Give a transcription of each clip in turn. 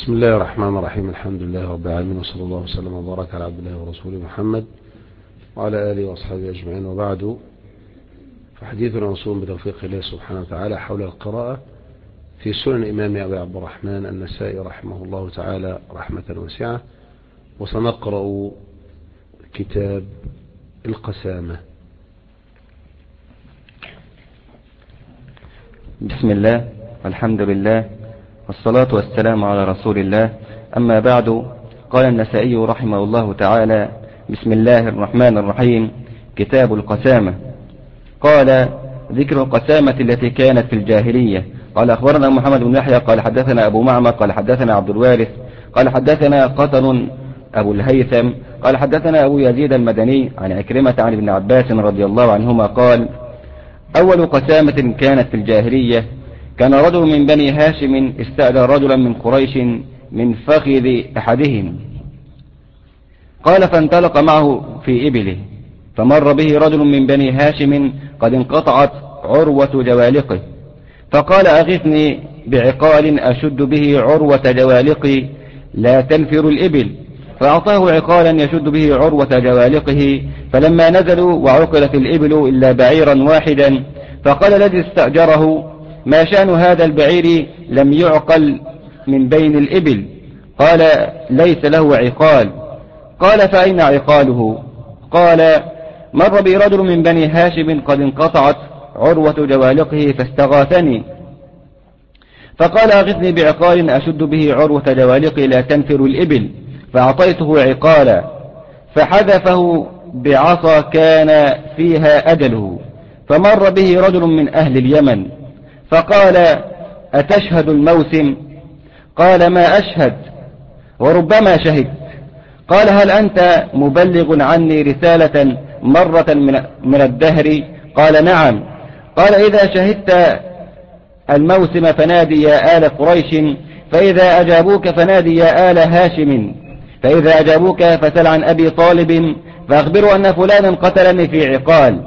بسم الله الرحمن الرحيم. الحمد لله رب العالمين، وصلى الله وسلم وبارك على عبد الله ورسوله محمد وعلى آله وأصحابه أجمعين، وبعد، فحديثنا موصول بتوفيق الله سبحانه وتعالى حول القراءة في سنن الإمام أبي عبد الرحمن النسائي رحمه الله تعالى رحمة واسعة. وسنقرأ كتاب القسامة. بسم الله والحمد لله والصلاة والسلام على رسول الله. أما بعد، قال النسائي رحمه الله تعالى: بسم الله الرحمن الرحيم. كتاب القسامة. قال: ذكر القسامة التي كانت في الجاهلية. قال: أخبرنا محمد بن يحيى قال حدثنا أبو معمر قال حدثنا عبد الوارث قال حدثنا قطن أبو الهيثم قال حدثنا أبو يزيد المدني عن عكرمة عن ابن عباس رضي الله عنهما قال: أول قسامة كانت في الجاهلية، كان رجل من بني هاشم استأجر رجلا من قريش من فخذ أحدهم، قال فانطلق معه في إبله، فمر به رجل من بني هاشم قد انقطعت عروة جوالقه، فقال: أغثني بعقال أشد به عروة جوالقي لا تنفر الإبل، فأعطاه عقالا يشد به عروة جوالقه، فلما نزلوا وعقلت الإبل إلا بعيرا واحدا، فقال الذي استأجره: ما شأن هذا البعير لم يعقل من بين الإبل؟ قال: ليس له عقال. قال: فأين عقاله؟ قال: مر بي رجل من بني هاشم قد انقطعت عروة جوالقه فاستغاثني، فقال: أغثني بعقال أشد به عروة جوالقي لا تنفر الإبل، فأعطيته عقالا، فحذفه بعصا كان فيها أجله، فمر به رجل من أهل اليمن فقال: أتشهد الموسم؟ قال: ما أشهد وربما شهدت. قال: هل أنت مبلغ عني رسالة مرة من الدهر؟ قال: نعم. قال: إذا شهدت الموسم فنادي يا آل قريش، فإذا أجابوك فنادي يا آل هاشم، فإذا أجابوك فسل عن أبي طالب فأخبروا أن فلانا قتلني في عقال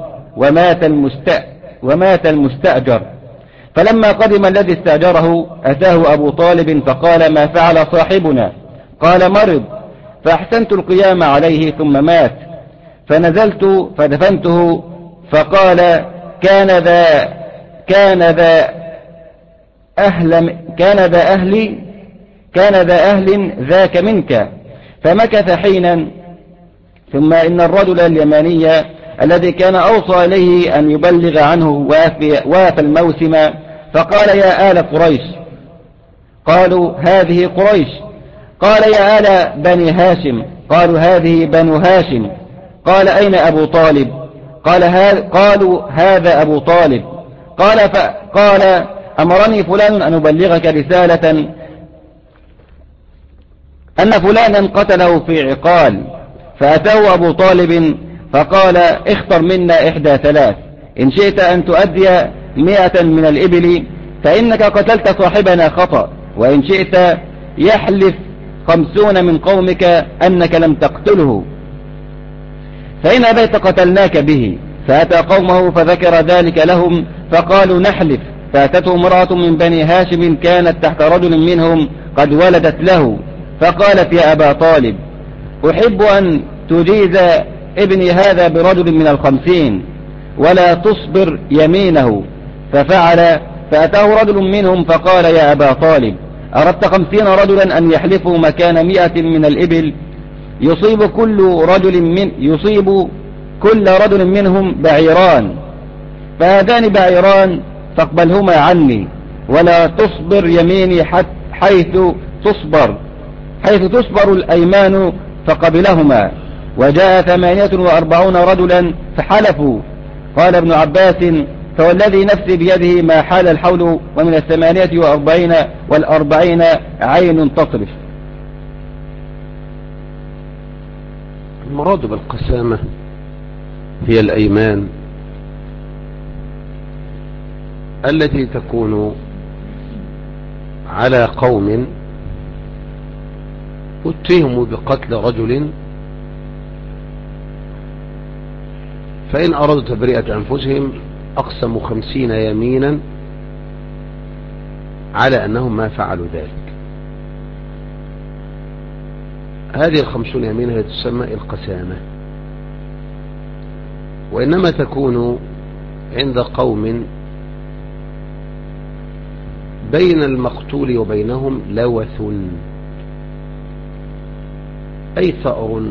ومات المستأجر. فلما قدم الذي استأجره أتاه أبو طالب فقال: ما فعل صاحبنا؟ قال: مرض، فأحسنت القيام عليه ثم مات، فنزلت فدفنته، فقال: كان ذا أهل ذاك منك. فمكث حينا، ثم إن الرجل اليماني الذي كان أوصى إليه أن يبلغ عنه وافى الموسم، فقال: يا آل قريش. قالوا: هذه قريش. قال: يا آل بني هاشم. قالوا: هذه بنو هاشم. قال: أين أبو طالب؟ قالوا: هذا أبو طالب. قال: أمرني فلان أن أبلغك رسالة أن فلانا قتله في عقال. فأتاه أبو طالب فقال: اختر منا إحدى ثلاث، إن شئت أن تؤدي 100 من الإبل فإنك قتلت صاحبنا خطأ، وإن شئت يحلف 50 من قومك أنك لم تقتله، فإن أبيت قتلناك به. فأتى قومه فذكر ذلك لهم فقالوا: نحلف. فأتته امرأة من بني هاشم كانت تحت رجل منهم قد ولدت له، فقالت: يا أبا طالب، أحب أن تجيز ابني هذا برجل من 50 ولا تصبر يمينه. ففعل. فأتاه رجل منهم فقال: يا أبا طالب، أردت 50 رجلا أن يحلفوا مكان 100 من الإبل، يصيب كل رجل منهم بعيران، فهذان بعيران فاقبلهما عني، ولا تصبر يميني حيث تصبر الأيمان، فقبلهما. وجاء 48 رجلا فحلفوا. قال ابن عباس: فوالذي نفسي بيده ما حال الحول، ومن 48 والأربعين عين تصرف. المراد بالقسامة هي الأيمان التي تكون على قوم اتهموا بقتل رجل، فإن أرادوا تبرئة أنفسهم أقسموا 50 يمينا على أنهم ما فعلوا ذلك. هذه 50 يمينا هي تسمى القسامة، وإنما تكون عند قوم بين المقتول وبينهم لوث، أي ثأر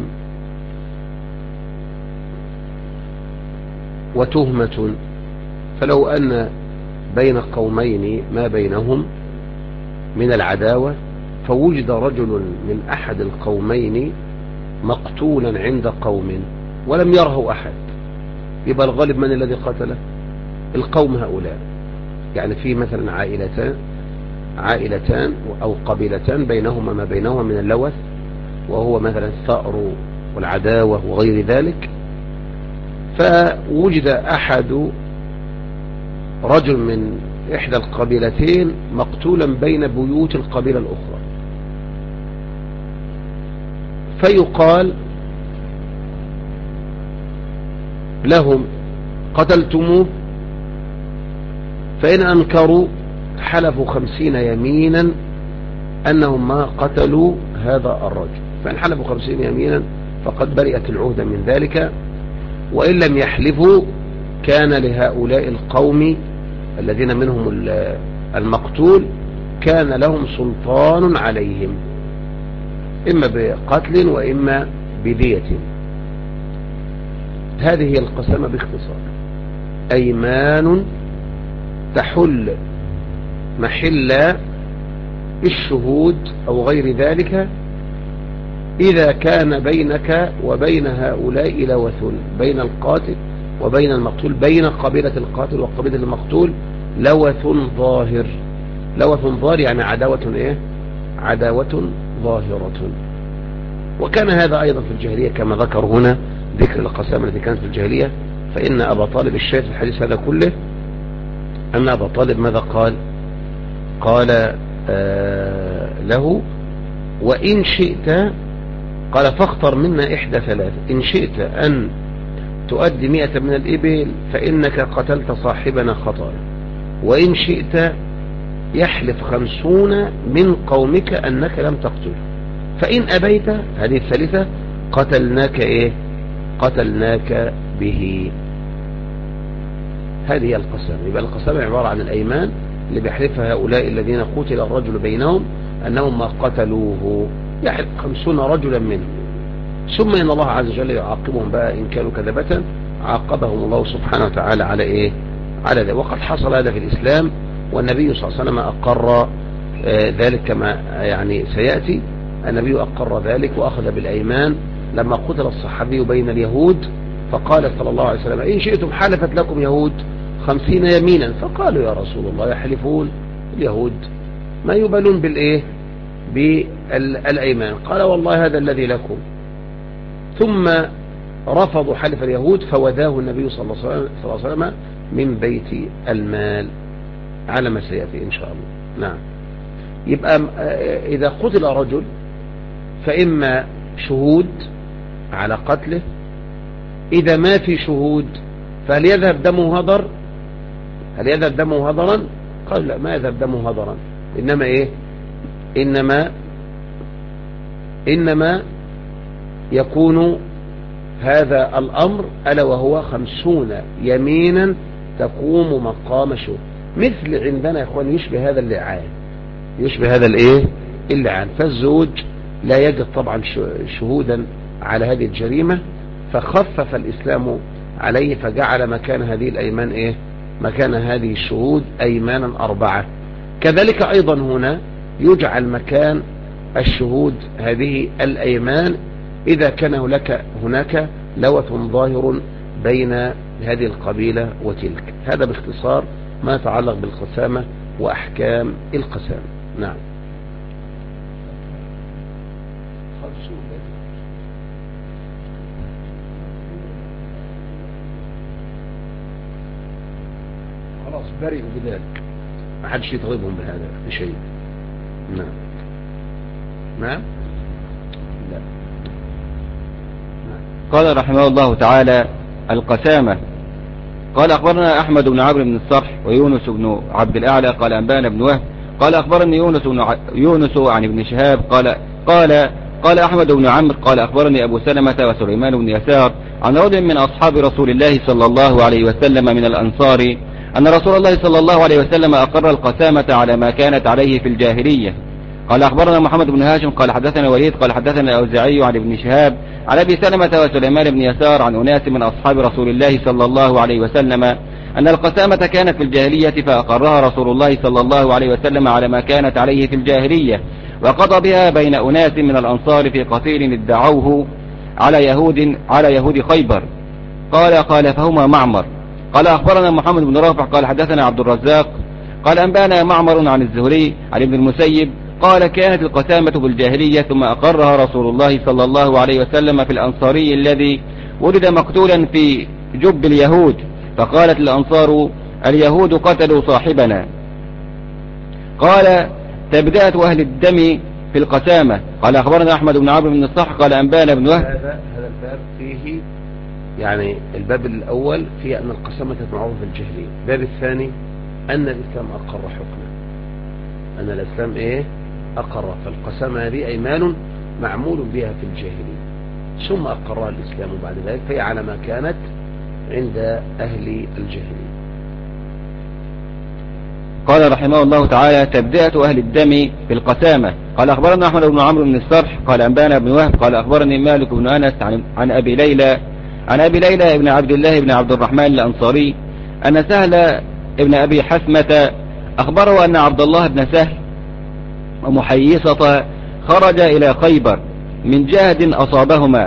وتهمة. فلو أن بين قومين ما بينهم من العداوة، فوجد رجل من أحد القومين مقتولا عند قوم ولم يره أحد، يبقى الغالب من الذي قتله؟ القوم هؤلاء. يعني في مثلا عائلتان أو قبيلتان بينهما ما بينهما من اللوث، وهو مثلا الثأر والعداوة وغير ذلك، فوجد أحد رجل من إحدى القبيلتين مقتولا بين بيوت القبيلة الأخرى، فيقال لهم قتلتموه؟ فإن أنكروا حلفوا 50 يمينا أنهم ما قتلوا هذا الرجل، فإن حلفوا 50 يمينا فقد برئت العهدة من ذلك. وإن لم يحلفوا كان لهؤلاء القوم الذين منهم المقتول كان لهم سلطان عليهم، إما بقتل وإما بدية. هذه هي القسامة باختصار، أيمان تحل محل الشهود أو غير ذلك إذا كان بينك وبين هؤلاء لوث، بين القاتل وبين المقتول، بين قبيلة القاتل وقبيلة المقتول لوث ظاهر. لوث ظاهر يعني عداوة عداوة ظاهرة. وكان هذا أيضا في الجاهلية كما ذكر هنا ذكر القسامة التي كانت في الجاهلية. فإن أبا طالب الشاهد في الحديث هذا كله أن أبا طالب ماذا قال؟ قال له وإن شئت، قال فاختر منا إحدى ثلاث، إن شئت أن تؤدي 100 من الإبل فإنك قتلت صاحبنا خطأ، وإن شئت يحلف 50 من قومك أنك لم تقتل، فإن أبيت هذه الثالثة قتلناك قتلناك به. هذه هي القسامة. يبقى القسامة عبارة عن الأيمان اللي بيحلفها هؤلاء الذين قتل الرجل بينهم أنهم ما قتلوه، يحلف 50 رجلا منهم، ثم إن الله عز وجل يعاقبهم بقى إن كانوا كذبة، عاقبهم الله سبحانه وتعالى على على ذلك. وقد حصل هذا في الإسلام، والنبي صلى الله عليه وسلم أقر ذلك كما يعني سيأتي. النبي أقر ذلك وأخذ بالأيمان لما قتل الصحابي بين اليهود، فقال صلى الله عليه وسلم إن شئتم حلفت لكم يهود 50 يمينا، فقالوا يا رسول الله يحلفون اليهود ما يبالون بالأيمان؟ قال والله هذا الذي لكم. ثم رفضوا حلف اليهود فوداه النبي صلى الله عليه وسلم من بيت المال على ما سيأتي إن شاء الله. نعم. يبقى إذا قتل رجل فإما شهود على قتله، إذا ما في شهود فهل يذهب دمه هدر؟ هل يذهب دمه هدرا؟ قال لا، ما يذهب دمه هدرا، إنما يكون هذا الأمر ألا وهو 50 يمينا تقوم مقام شهود. مثل عندنا يا إخوان يشبه هذا اللعان، يشبه هذا اللعان. فالزوج لا يجد طبعا شهودا على هذه الجريمة، فخفف الإسلام عليه فجعل مكان هذه الأيمان مكان هذه الشهود أيمانا 4. كذلك أيضا هنا يجعل مكان الشهود هذه الأيمان إذا كان هناك لوث ظاهر بين هذه القبيلة وتلك. هذا باختصار ما يتعلق بالقسامة وأحكام القسامة. نعم. خلاص برئوا بذلك، ما حدش يطالبهم بهذا بشيء. نعم. نعم. لا. قال رحمه الله تعالى القسامة. قال أخبرنا أحمد بن عمرو بن الصرح ويونس بن عبد الأعلى قال أنبانا بن وهب قال أخبرني يونس عن ابن شهاب قال قال أحمد بن عمرو قال أخبرني أبو سلمة وسليمان بن يسار عن رجل من أصحاب رسول الله صلى الله عليه وسلم من الأنصار أن رسول الله صلى الله عليه وسلم أقر القسامة على ما كانت عليه في الجاهلية. قال أخبرنا محمد بن هاشم قال حدثنا وليد قال حدثنا الأوزاعي عن ابن شهاب عن أبي سلمة وسليمان بن يسار عن أناس من أصحاب رسول الله صلى الله عليه وسلم أن القسامة كانت في الجاهلية فأقرها رسول الله صلى الله عليه وسلم على ما كانت عليه في الجاهلية، وقضى بها بين أناس من الأنصار في قتيل ادعوه على يهود خيبر. قال فهما معمر. قال أخبرنا محمد بن رافع قال حدثنا عبد الرزاق قال أنبانا معمر عن الزهري عن ابن المسيب قال كانت القسامة بالجاهلية ثم أقرها رسول الله صلى الله عليه وسلم في الأنصاري الذي ولد مقتولا في جب اليهود، فقالت الأنصار اليهود قتلوا صاحبنا. قال تبدأة أهل الدم في القسامة. قال أخبرنا أحمد بن عمرو بن الصح قال أنبانا بن وهب. هذا الباب فيه يعني الباب الأول فيه أن القسامة معروفة في الجاهلية، الباب الثاني أن الإسلام أقر حكمه، أن الإسلام أقر، فالقسامة هذه أيمان معمول بها في الجاهلية ثم أقرها الإسلام بعد ذلك، فهي على ما كانت عند أهل الجاهلية. قال رحمه الله تعالى تبدأة أهل الدم في القسامة. قال أخبرنا أحمد بن عمرو بن الصرح قال أنبانا بن وهب قال أخبرني مالك بن أنس عن أبي ليلى بن عبد الله بن عبد الرحمن الأنصاري أن سهل ابن أبي حثمة أخبره أن عبد الله بن سهل ومحيصة خرج إلى خيبر من جهد أصابهما،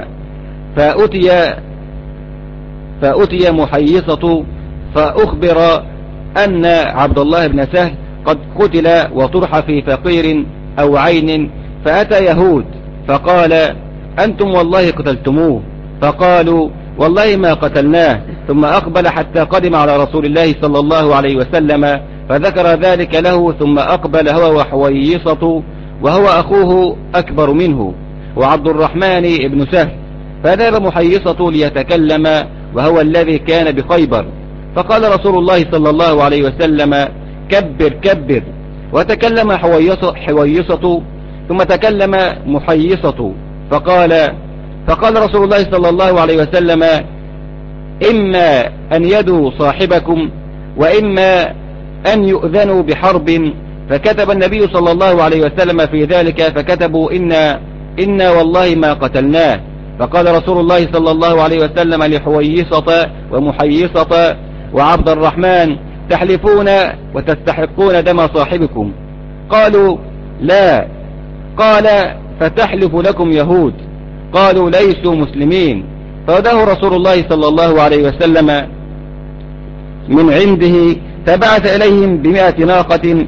فأتي محيصة فأخبر أن عبد الله بن سهل قد قتل وطرح في فقير أو عين، فأتى يهود فقال أنتم والله قتلتموه، فقالوا والله ما قتلناه، ثم أقبل حتى قدم على رسول الله صلى الله عليه وسلم فذكر ذلك له، ثم أقبل هو وحويصة وهو أخوه أكبر منه وعبد الرحمن بن سهل، فذهب محيصة ليتكلم وهو الذي كان بخيبر، فقال رسول الله صلى الله عليه وسلم كبر كبر، وتكلم حويصة ثم تكلم محيصة فقال رسول الله صلى الله عليه وسلم إما أن يدوا صاحبكم وإما أن يؤذنوا بحرب، فكتب النبي صلى الله عليه وسلم في ذلك فكتبوا إنا والله ما قتلناه، فقال رسول الله صلى الله عليه وسلم لحويصة ومحيصة وعبد الرحمن تحلفون وتستحقون دم صاحبكم؟ قالوا لا. قال فتحلف لكم يهود؟ قالوا ليسوا مسلمين. فوداه رسول الله صلى الله عليه وسلم من عنده فبعث إليهم ب100 ناقة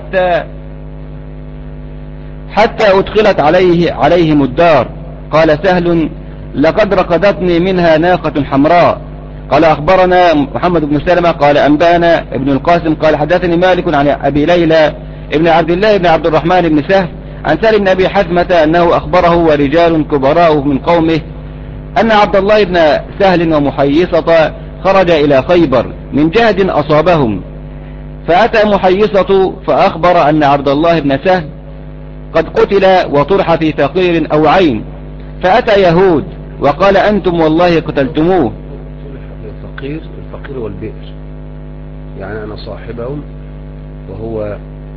حتى أدخلت عليهم الدار. قال سهل لقد رقدتني منها ناقة حمراء. قال أخبرنا محمد بن سلمة قال أنبانا ابن القاسم قال حدثني مالك عن أبي ليلى ابن عبد الله بن عبد الرحمن بن سهل عن سهل بن أبي حثمة أنه أخبره ورجال كبراء من قومه أن عبد الله بن سهل ومحيصة خرج إلى خيبر من جهد أصابهم، فأتى محيصة فأخبر أن عبد الله بن سهل قد قتل وطرح في فقير أو عين، فأتى يهود وقال أنتم والله قتلتموه. الفقير والبئر، يعني أنا صاحبهم وهو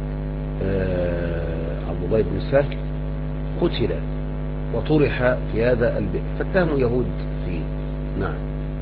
عبد الله بن سهل قتل وطرح في هذا البئر، فاتهموا يهود فيه. نعم.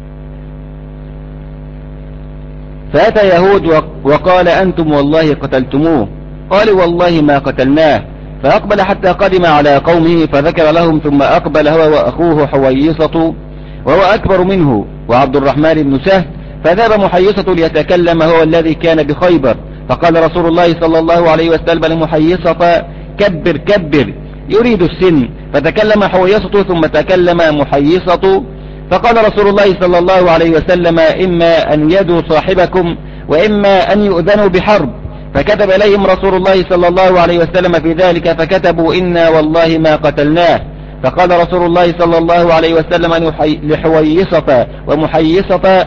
فأتى يهود وقال أنتم والله قتلتموه، قالوا والله ما قتلناه، فأقبل حتى قدم على قومه فذكر لهم، ثم أقبل هو وأخوه حويصة وهو أكبر منه وعبد الرحمن بن سهل، فذهب محيصة ليتكلم هو الذي كان بخيبر، فقال رسول الله صلى الله عليه وسلم لمحيصة كبر كبر يريد السن، فتكلم حويصة ثم تكلم محيصة، فقال رسول الله صلى الله عليه وسلم إما أن يدوا صاحبكم وإما أن يؤذنوا بحرب، فكتب إليهم رسول الله صلى الله عليه وسلم في ذلك فكتبوا إنا والله ما قتلناه، فقال رسول الله صلى الله عليه وسلم لحويصة ومحيصة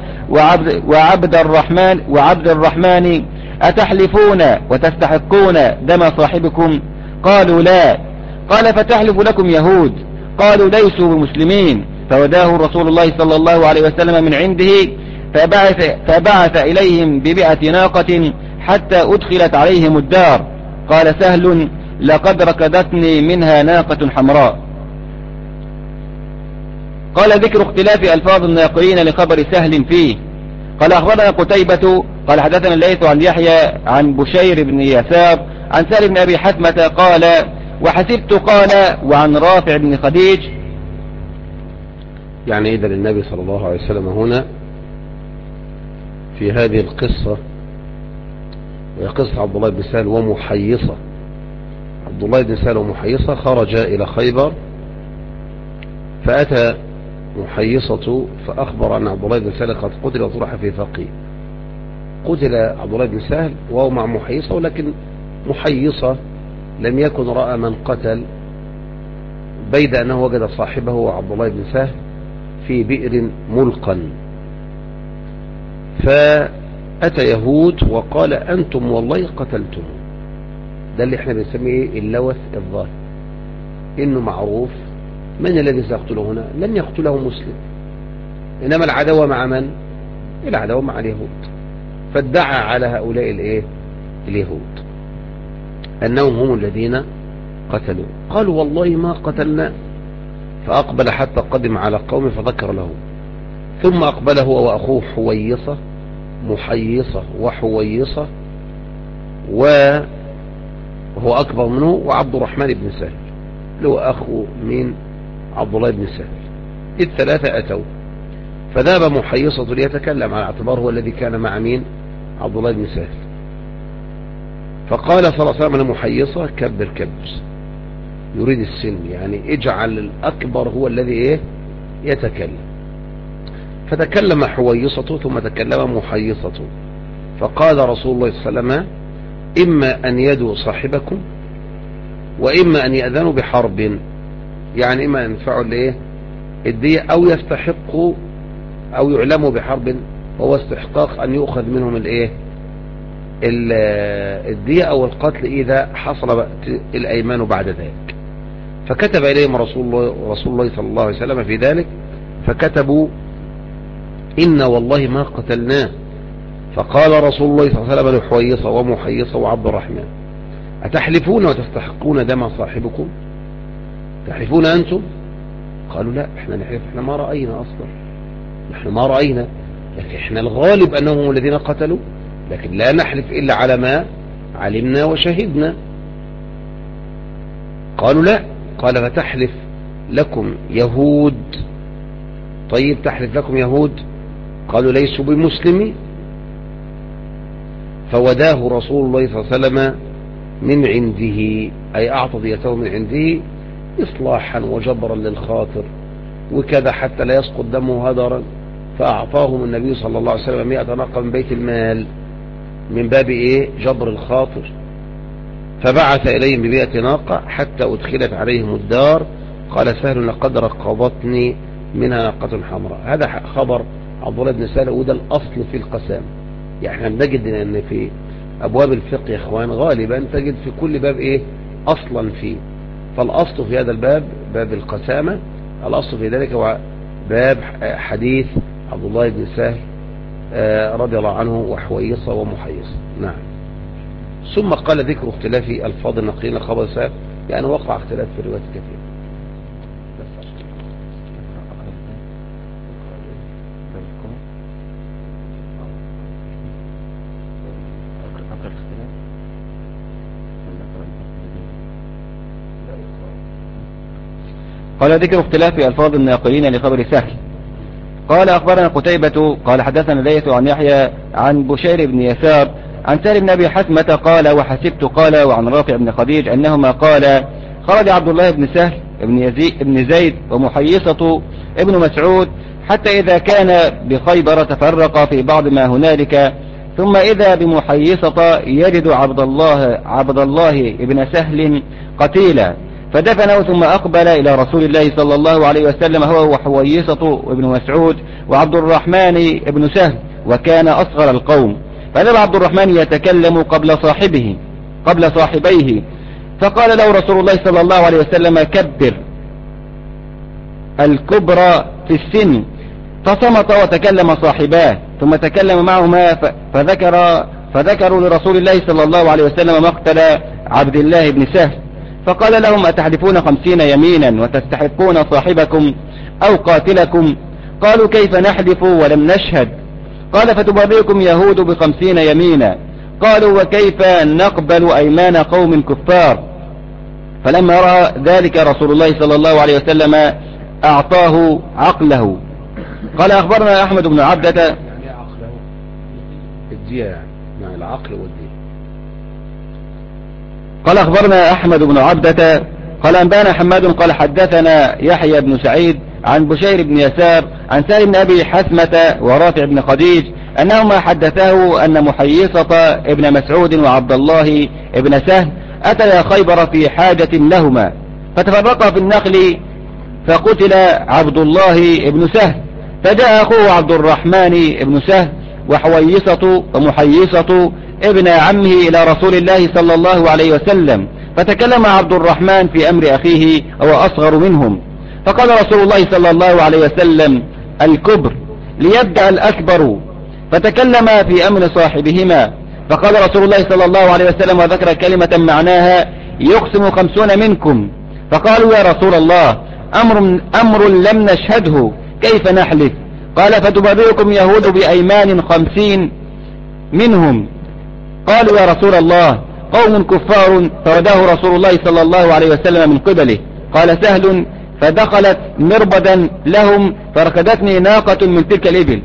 وعبد الرحمن أتحلفون وتستحقون دم صاحبكم؟ قالوا لا. قال فتحلف لكم يهود؟ قالوا ليسوا بمسلمين. فوداه رسول الله صلى الله عليه وسلم من عنده فبعث إليهم ب100 ناقة حتى أدخلت عليهم الدار. قال سهل لقد ركضتني منها ناقة حمراء. قال ذكر اختلاف ألفاظ الناقلين لخبر سهل فيه. قال أخبرنا قتيبة قال حدثنا الليث عن يحيى عن بشير بن يسار عن سهل بن أبي حثمة قال وحسبت قال وعن رافع بن خديج. يعني إذا النبي صلى الله عليه وسلم هنا في هذه القصة، وهي قصة عبد الله بن سهل ومحيصة. عبد الله بن سهل ومحيصة خرج إلى خيبر، فأتى محيصة فأخبر أن عبد الله بن سهل قد قتل وطرح في فقيه. قتل عبد الله بن سهل وهو مع محيصة، ولكن محيصة لم يكن رأى من قتل، بيد أنه وجد صاحبه عبد الله بن سهل في بئر ملقا. فأتى يهود وقال أنتم والله قتلتم. ده اللي احنا بنسميه اللوث الظاهر، إنه معروف من الذي سيقتله هنا. لن يقتله مسلم، إنما العداوة مع من؟ العداوة مع اليهود. فادعى على هؤلاء اليهود أنهم هم الذين قتلوا. قالوا والله ما قتلنا. فأقبل حتى قدم على قومه فذكر له، ثم أقبل هو وأخوه حويصة، محيصة وحويصة، وهو أكبر منه، وعبد الرحمن بن سهل اللي هو أخو من عبد الله بن سهل. الثلاثة أتوا، فذهب محيصة ليتكلم على اعتبار هو الذي كان مع مين؟ عبد الله بن سهل. فقال صلى الله عليه وسلم لمحيصة كبر كبر، يريد السن، يعني اجعل الأكبر هو الذي يتكلم. فتكلم حويصة ثم تكلم محيصة، فقال رسول الله صلى الله عليه وسلم إما أن يدوا صاحبكم وإما أن يأذنوا بحرب، يعني إما أن يدفعوا الدية أو يستحقوا أو يعلموا بحرب، وهو استحقاق أن يؤخذ منهم الدية أو القتل إذا حصل الأيمان بعد ذلك. فكتب إليهم رسول الله صلى الله عليه وسلم في ذلك، فكتبوا إن والله ما قتلناه. فقال رسول الله صلى الله عليه وسلم لحويصة ومحيصة وعبد الرحمن أتحلفون وتستحقون دم صاحبكم؟ تحلفون أنتم؟ قالوا لا احنا نحلف، احنا ما رأينا أصلا، احنا ما رأينا، لكن احنا الغالب أنهم هم الذين قتلوا، لكن لا نحلف إلا على ما علمنا وشهدنا. قالوا لا. قال فتحلف لكم يهود؟ طيب تحلف لكم يهود؟ قالوا ليسوا بمسلمين. فوداه رسول الله صلى الله عليه وسلم من عنده، أي أعطى ديته من عنده إصلاحا وجبرا للخاطر وكذا حتى لا يسقط دمه هدرا. فأعطاهم النبي صلى الله عليه وسلم 100 ناقة من بيت المال من باب جبر الخاطر. فبعث إليهم ب100 ناقة حتى أدخلت عليهم الدار. قال سهل لقد رقضتني منها ناقة حمراء. هذا خبر عبد الله بن سهل، وده الأصل في القسام. يعني احنا بنجد أن في أبواب الفقه يا إخوان غالبا تجد في كل باب أصلا فيه. فالأصل في هذا الباب باب القسامة، الأصل في ذلك هو باب حديث عبد الله بن سهل رضي الله عنه وحويصة ومحيصة. نعم. ثم قال ذكر اختلاف ألفاظ الناقلين خبر سهل، يعني وقع اختلاف في الروايات كثير. قال ذكر اختلاف ألفاظ الناقلين لخبر سهل. قال أخبرنا قتيبة قال حدثنا الليث عن يحيى عن بشير بن يسار عن سهل بن أبي حثمة قال وحسبت قال وعن رافع بن خديج أنهما قال خرج عبد الله بن سهل بن زيد ومحيصة ابن مسعود حتى إذا كان بخيبر تفرق في بعض ما هنالك، ثم إذا بمحيصة يجد عبد الله ابن سهل قتيلا فدفنه، ثم أقبل إلى رسول الله صلى الله عليه وسلم هو وحويصة ابن مسعود وعبد الرحمن ابن سهل، وكان أصغر القوم. فذهب عبد الرحمن يتكلم قبل صاحبيه فقال له رسول الله صلى الله عليه وسلم كبر الكبرى في السن، فصمت وتكلم صاحباه، ثم تكلم معهما فذكروا لرسول الله صلى الله عليه وسلم مقتل عبد الله بن سهل، فقال لهم أتحلفون 50 يمينا وتستحقون صاحبكم أو قاتلكم؟ قالوا كيف نحلف ولم نشهد؟ قال فتبرئكم يهود ب50 يمينا. قالوا وكيف نقبل أيمان قوم كفار؟ فلما رأى ذلك رسول الله صلى الله عليه وسلم أعطاه عقله. قال أخبرنا أحمد بن عبدة. يعني عقله الدية، يعني العقل والدية. قال أخبرنا أحمد بن عبدة قال أنبانا حماد قال حدثنا يحيى بن سعيد عن بشير بن يسار عن سالم بن أبي حثمة ورافع بن خديج أنهما حدثاه أن محيصة ابن مسعود وعبد الله ابن سهل أتيا خيبر في حاجة لهما، فتفرقا في النخل، فقتل عبد الله ابن سهل، فجاء أخوه عبد الرحمن ابن سهل وحويصة ومحيصة ابن عمه إلى رسول الله صلى الله عليه وسلم، فتكلم عبد الرحمن في أمر أخيه وهو أصغر منهم، فقال رسول الله صلى الله عليه وسلم الكبر ليبدأ الأكبر، فتكلم في أمر صاحبهما، فقال رسول الله صلى الله عليه وسلم وذكر كلمة معناها يقسم 50 منكم، فقالوا يا رسول الله أمر لم نشهده كيف نحلف؟ قال فتبرئكم يهود بأيمان 50 منهم. قالوا يا رسول الله قوم كفار، فرداه رسول الله صلى الله عليه وسلم من قبله. قال سهل فدخلت مربدا لهم فركدتني ناقة من تلك الإبل،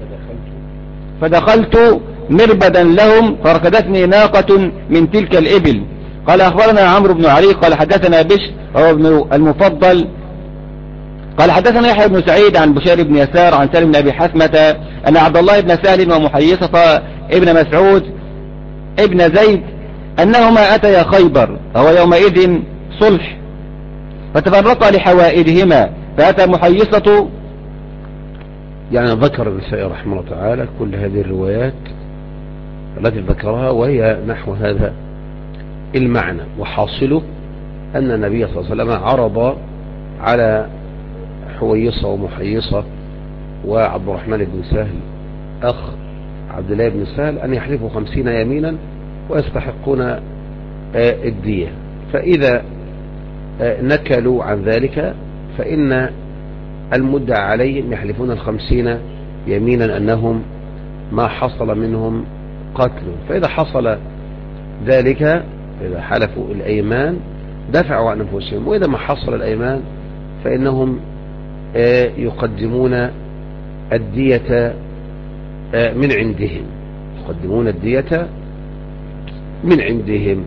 فدخلت مربدا لهم فركدتني ناقة من تلك الإبل. قال أخبرنا عمرو بن علي قال حدثنا بشر وهو ابن المفضل قال حدثنا يحيى بن سعيد عن بشير بن يسار عن سالم بن أبي حثمة أن عبد الله بن سهل ومحيصة ابن مسعود ابن زيد أنهما أتيا خيبر وهو يومئذ صلح، فتفرقا لحوائجهما، فأتى محيصة. يعني ذكر النسائي رحمه الله تعالى كل هذه الروايات التي ذكرها وهي نحو هذا المعنى، وحاصله أن النبي صلى الله عليه وسلم عرض على حويصة ومحيصة وعبد الرحمن بن سهل أخ عبد الله بن سهل أن يحلفوا 50 يمينا ويستحقون الدية، فإذا نكلوا عن ذلك فإن المدعى عليهم يحلفون 50 يمينا أنهم ما حصل منهم قتل، فإذا حصل ذلك إذا حلفوا الأيمان دفعوا عن أنفسهم، وإذا ما حصل الأيمان فإنهم يقدمون الدية من عندهم، يقدمون الدية من عندهم.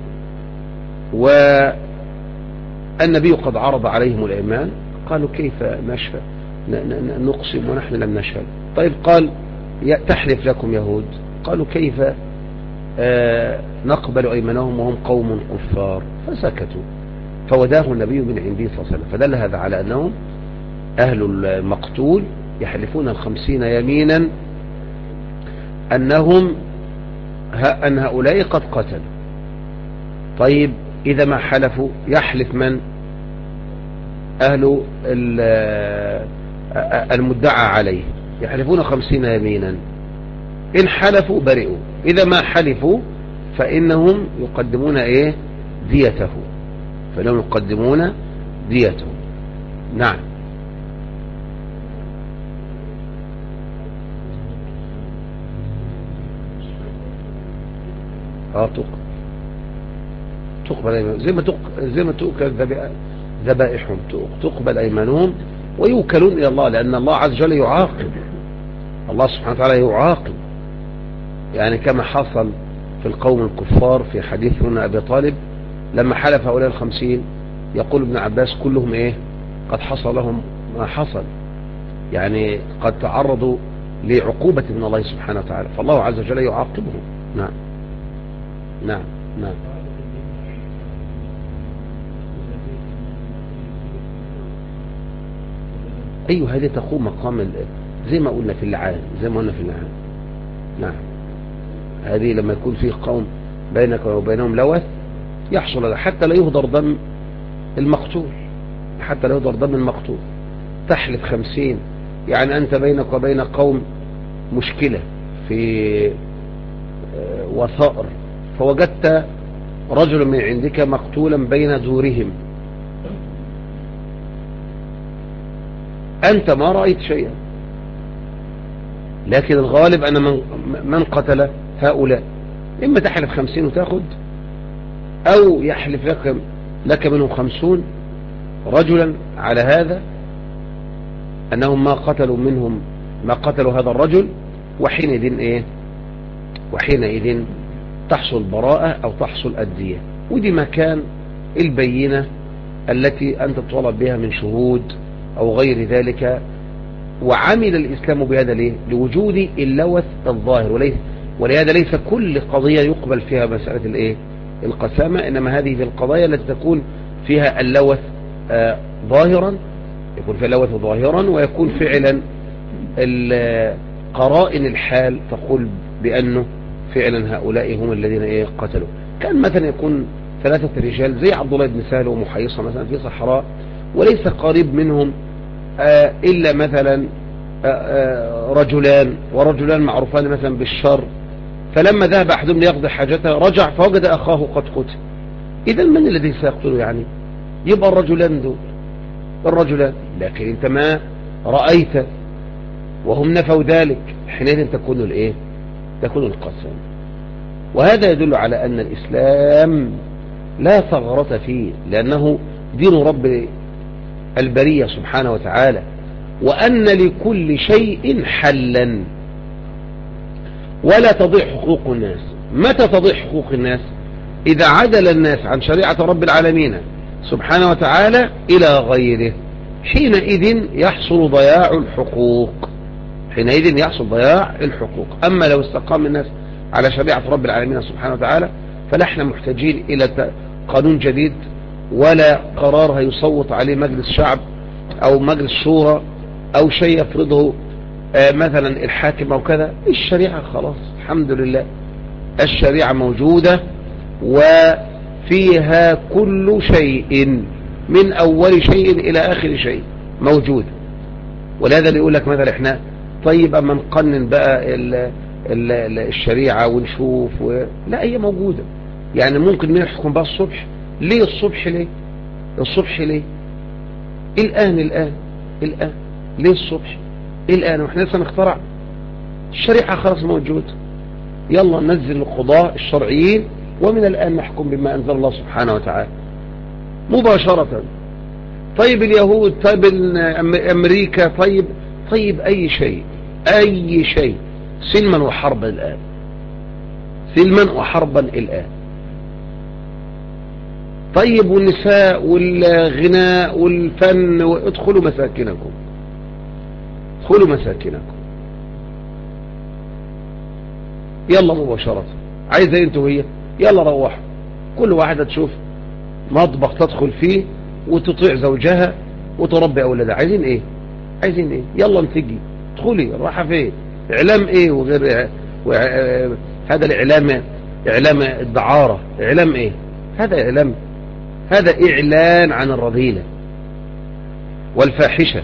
والنبي قد عرض عليهم الأيمان، قالوا كيف نقسم ونحن لم نشهد؟ طيب قال تحلف لكم يهود، قالوا كيف نقبل أيمانهم وهم قوم كفار، فسكتوا، فوداه النبي من عنده صلى الله عليه وسلم، فدل هذا على أنهم أهل المقتول يحلفون 50 يمينا أن هؤلاء قد قتلوا. طيب إذا ما حلفوا يحلف من؟ أهل المدعى عليه يحلفون 50 يمينا، إن حلفوا برئوا، إذا ما حلفوا فإنهم يقدمون ديته، فإنهم يقدمون ديته. نعم. تقبل أيمانهم زي ما تؤكل ذبائحهم، تقبل أيمانهم ويوكلون إلى الله، لأن الله عز وجل يعاقب، الله سبحانه وتعالى يعاقب، يعني كما حصل في القوم الكفار في حديث هنا أبي طالب لما حلف هؤلاء 50 يقول ابن عباس كلهم قد حصل لهم ما حصل، يعني قد تعرضوا لعقوبة من الله سبحانه وتعالى، فالله عز وجل يعاقبهم. نعم نعم نعم. أيوه هذه تقوم مقام زي ما قلنا في اللعان، نعم، هذه لما يكون فيه قوم بينك وبينهم لوث يحصل هذا حتى لا يهدر دم المقتول، حتى لا يهدر دم المقتول. تحلف 50، يعني أنت بينك وبين قوم مشكلة في وثائر، فوجدت رجل من عندك مقتولا بين دورهم، أنت ما رأيت شيئا، لكن الغالب أن من قتل هؤلاء إما تحلف 50 وتأخذ، أو يحلف لك منهم 50 رجلا على هذا أنهم ما قتلوا منهم ما قتلوا هذا الرجل، وحينئذ إيه؟ وحينئذ تحصل براءة أو تحصل الدية. ودي مكان البينة التي أنت تطالب بها من شهود أو غير ذلك. وعمل الإسلام بهذا ليه؟ لوجود اللوث الظاهر، ولهذا ليس كل قضية يقبل فيها مسألة الإيه؟ القسامة، إنما هذه القضايا التي تكون فيها اللوث ظاهرا، يكون فيها اللوث ظاهرا، ويكون فعلا قرائن الحال تقول بأنه فعلا هؤلاء هم الذين إيه؟ قتلوا. كان مثلا يكون 3 رجال زي عبد الله بن سهل ومحيصة مثلا في صحراء، وليس قريب منهم إلا مثلا رجلان، ورجلان معروفان مثلا بالشر، فلما ذهب أحدهم ليقضي حاجته رجع فوجد أخاه قد قتل. إذا من الذي سيقتله؟ يعني يبقى الرجلان دول، الرجلان، لكن انت ما رأيت وهم نفوا ذلك، حينئذ تكون الايه؟ تكون القسم. وهذا يدل على أن الإسلام لا ثغرة فيه، لأنه دين رب البرية سبحانه وتعالى، وأن لكل شيء حلا، ولا تضيع حقوق الناس. متى تضيع حقوق الناس؟ إذا عدل الناس عن شريعة رب العالمين سبحانه وتعالى إلى غيره، حينئذ يحصل ضياع الحقوق، حينئذ يحصل ضياع الحقوق. أما لو استقام الناس على شريعة رب العالمين سبحانه وتعالى فنحن محتاجين إلى قانون جديد، ولا قرار هيصوت عليه مجلس شعب أو مجلس شورى أو شيء يفرضه مثلا الحاكم أو كذا. الشريعة خلاص الحمد لله، الشريعة موجودة وفيها كل شيء من أول شيء إلى آخر شيء موجود. ولهذا اللي يقول لك مثلا احنا طيب أما نقنن بقى الشريعة ونشوف لا، هي موجودة. يعني ممكن نحكم بقى الصبح. ليه الصبح؟ ليه الصبح؟ ليه الآن ليه الصبح الآن واحنا لسه نخترع؟ الشريعة خلاص موجود، يلا ننزل القضاء الشرعيين ومن الآن نحكم بما أنزل الله سبحانه وتعالى مباشرة. طيب اليهود، طيب أمريكا، طيب أي شيء سلما وحربا الآن، سلما وحربا الآن. طيب والنساء والغناء والفن، ادخلوا مساكنكم، ادخلوا مساكنكم يلا مباشرة. عايزة انتوا هي يلا روحوا، كل واحدة تشوف مطبخ تدخل فيه وتطيع زوجها وتربي أولادها. عايزين ايه؟ يلا انتجي ادخلي، راحة فين؟ اعلام ايه وغير هذا الاعلام، اعلام الدعارة، اعلام ايه هذا؟ اعلام، هذا اعلان عن الرذيلة والفاحشة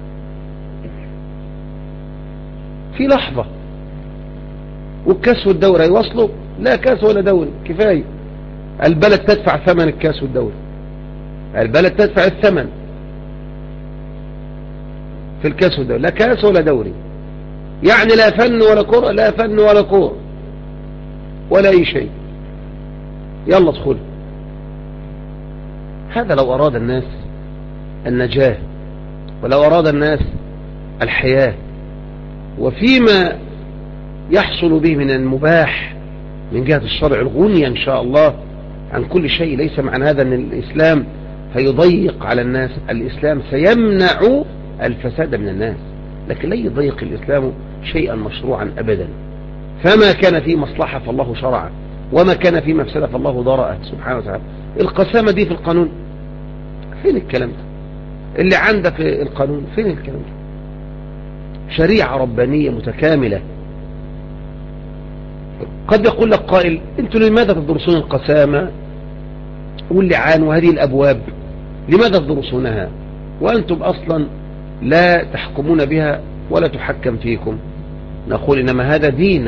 في لحظة. والكاس والدورة يوصلوا؟ لا كاس ولا دوري، كفاية البلد تدفع ثمن الكاس والدوري، البلد تدفع الثمن في الكاس والدوري، لا كاس ولا دوري. يعني لا فن ولا كرة، لا فن ولا كرة ولا أي شيء، يلا ادخل. هذا لو أراد الناس النجاة، ولو أراد الناس الحياة، وفيما يحصل به من المباح من جهة الشرع الغنية إن شاء الله عن كل شيء. ليس معنى هذا أن الإسلام هيضيق على الناس، الإسلام سيمنع الفساد من الناس، لكن لا يضيق الإسلام شيئا مشروعا أبدا. فما كان فيه مصلحة فالله شرعه، وما كان فيه مفسدة فالله ضرأه سبحانه وتعالى. القسامة دي في القانون، فين الكلام ده؟ اللي عندك في القانون فين الكلام ده؟ شريعة ربانية متكاملة. قد يقول لك قائل انتوا لماذا تدرسون القسامة واللعان وهذه الأبواب لماذا تدرسونها وأنتم أصلا لا تحكمون بها ولا تحكم فيكم؟ نقول إنما هذا دين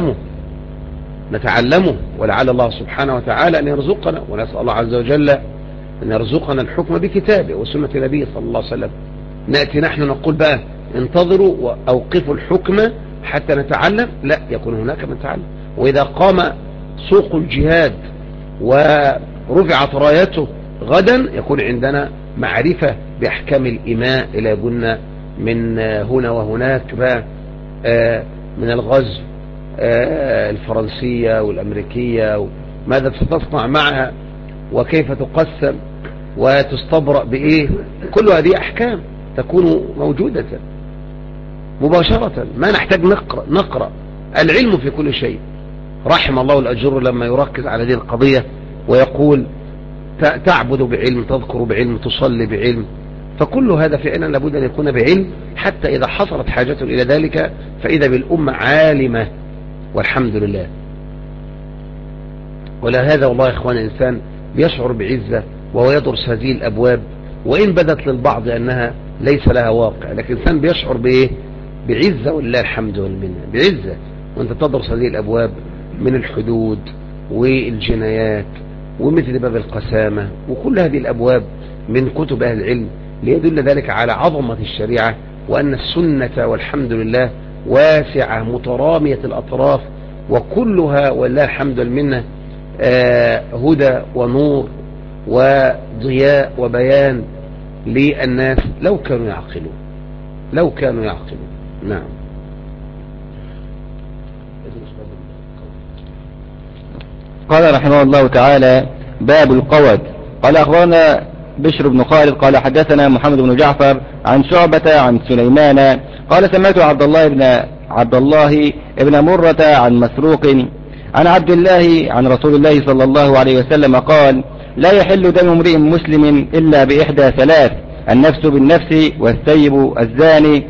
نتعلمه ولعل الله سبحانه وتعالى أن يرزقنا، ونسأل الله عز وجل أن يرزقنا الحكم بكتابه وسنة نبيه صلى الله عليه وسلم. نأتي نحن نقول بقى انتظروا وأوقفوا الحكم حتى نتعلم؟ لا، يكون هناك من تعلم. وإذا قام سوق الجهاد ورفعت رايته غدا يكون عندنا معرفة بأحكام الإماء إلى قلنا من هنا وهناك بقى من الغزو الفرنسية والأمريكية، ماذا ستصنع معها وكيف تقسم وتستبرأ بإيه، كل هذه أحكام تكون موجودة مباشرة، ما نحتاج نقرأ. العلم في كل شيء. رحم الله الأجر لما يركز على هذه القضية ويقول تعبد بعلم، تذكر بعلم، تصلي بعلم، فكل هذا فعلا لابد أن يكون بعلم، حتى إذا حصلت حاجة إلى ذلك فإذا بالأمة عالمة والحمد لله. ولا هذا والله يا إخوان الإنسان بيشعر بعزة وهو يدرس هذه الأبواب، وإن بدت للبعض أنها ليس لها واقع، لكن الإنسان بيشعر بإيه؟ بعزة ولله الحمد والمنة، بعزة وأنت تدرس هذه الأبواب من الحدود والجنايات ومثل باب القسامة وكل هذه الأبواب من كتب أهل العلم، ليدل ذلك على عظمة الشريعة وأن السنة والحمد لله واسعة مترامية الأطراف، وكلها ولله الحمد والمنة هدى ونور وضياء وبيان للناس لو كانوا يعقلون. نعم. قال رحمه الله تعالى: باب القود. قال أخبرنا بشر بن خالد قال حدثنا محمد بن جعفر عن شعبة عن سليمان قال سمعت عبد الله ابن مرة عن مسروق عن عبد الله عن رسول الله صلى الله عليه وسلم قال: لا يحل دم امرئ مسلم إلا بإحدى ثلاث: النفس بالنفس، والثيب الزاني،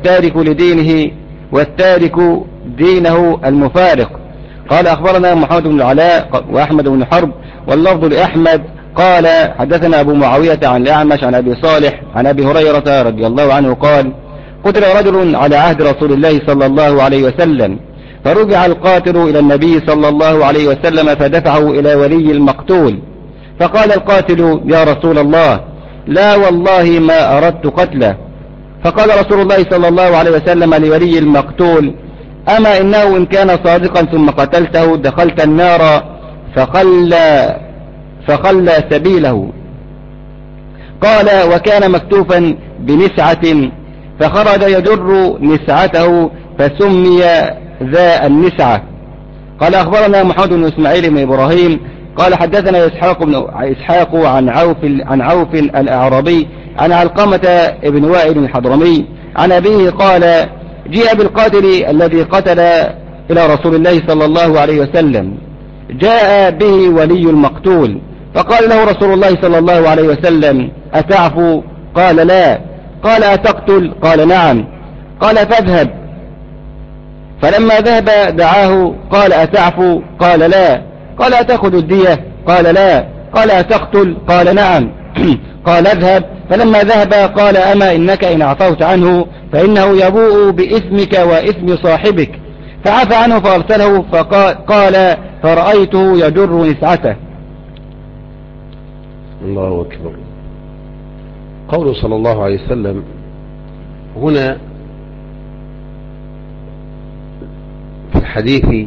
والتارك دينه المفارق. قال أخبرنا محمد بن العلاء وأحمد بن حرب واللفظ لأحمد قال حدثنا أبو معاوية عن الأعمش عن أبي صالح عن أبي هريرة رضي الله عنه قال: قتل رجل على عهد رسول الله صلى الله عليه وسلم، فرجع القاتل إلى النبي صلى الله عليه وسلم فدفعه إلى ولي المقتول، فقال القاتل: يا رسول الله، لا والله ما أردت قتله. فقال رسول الله صلى الله عليه وسلم لولي المقتول: أما إنه إن كان صادقا ثم قتلته دخلت النار، فخلى سبيله. قال: وكان مكتوفا بنسعة، فخرج يجر نسعته فسمي ذا النسعة. قال أخبرنا محمد بن إسماعيل بن إبراهيم قال حدثنا إسحاق عن عوف الأعرابي عن علقمة بن وائل الحضرمي عن أبيه قال: جيء بالقاتل الذي قتل إلى رسول الله صلى الله عليه وسلم، جاء به ولي المقتول، فقال له رسول الله صلى الله عليه وسلم: أتعفو؟ قال: لا. قال: أتقتل؟ قال: نعم. قال: فاذهب. فلما ذهب دعاه قال: أتعفو؟ قال: لا. قال: أتأخذ الدية؟ قال: لا. قال: أتقتل؟ قال: نعم. قال: اذهب. فلما ذهب قال: أما إنك إن عفوت عنه فإنه يبوء بإثمك وإثم صاحبك. فعفى عنه فأرسله، فقال: فرأيته يجر نسعته. الله أكبر. قوله صلى الله عليه وسلم هنا في الحديث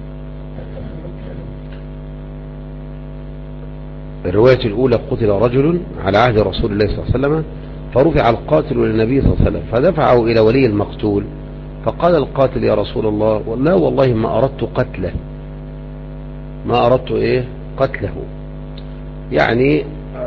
الرواية الأولى: قتل رجل على عهد رسول الله صلى الله عليه وسلم، فرفع القاتل للنبي صلى الله عليه وسلم فدفعه إلى ولي المقتول، فقال القاتل: يا رسول الله، لا والله ما أردت قتله. ما أردت إيه؟ قتله، يعني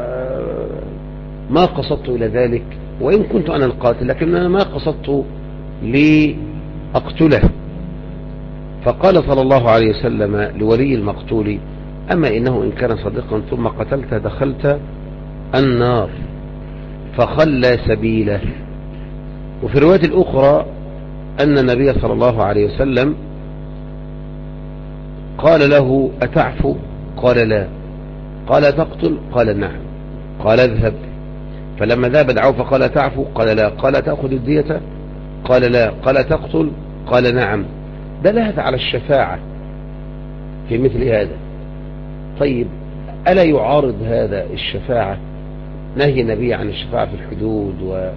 ما قصدت إلى ذلك، وإن كنت أنا القاتل لكن أنا ما قصدت لأقتله. فقال صلى الله عليه وسلم لولي المقتول: أما إنه إن كان صديقا ثم قتلت دخلت النار، فخلى سبيله. وفي الرواية الأخرى أن النبي صلى الله عليه وسلم قال له: أتعفو؟ قال: لا. قال تقتل؟ قال نعم. قال اذهب. فلما ذهب دعوه فقال تعفو؟ قال لا. قال تأخذ الدية؟ قال لا. قال تقتل؟ قال نعم. دلالة على الشفاعة في مثل هذا. طيب ألا يعارض هذا الشفاعة نهي النبي عن الشفاعة في الحدود، وأن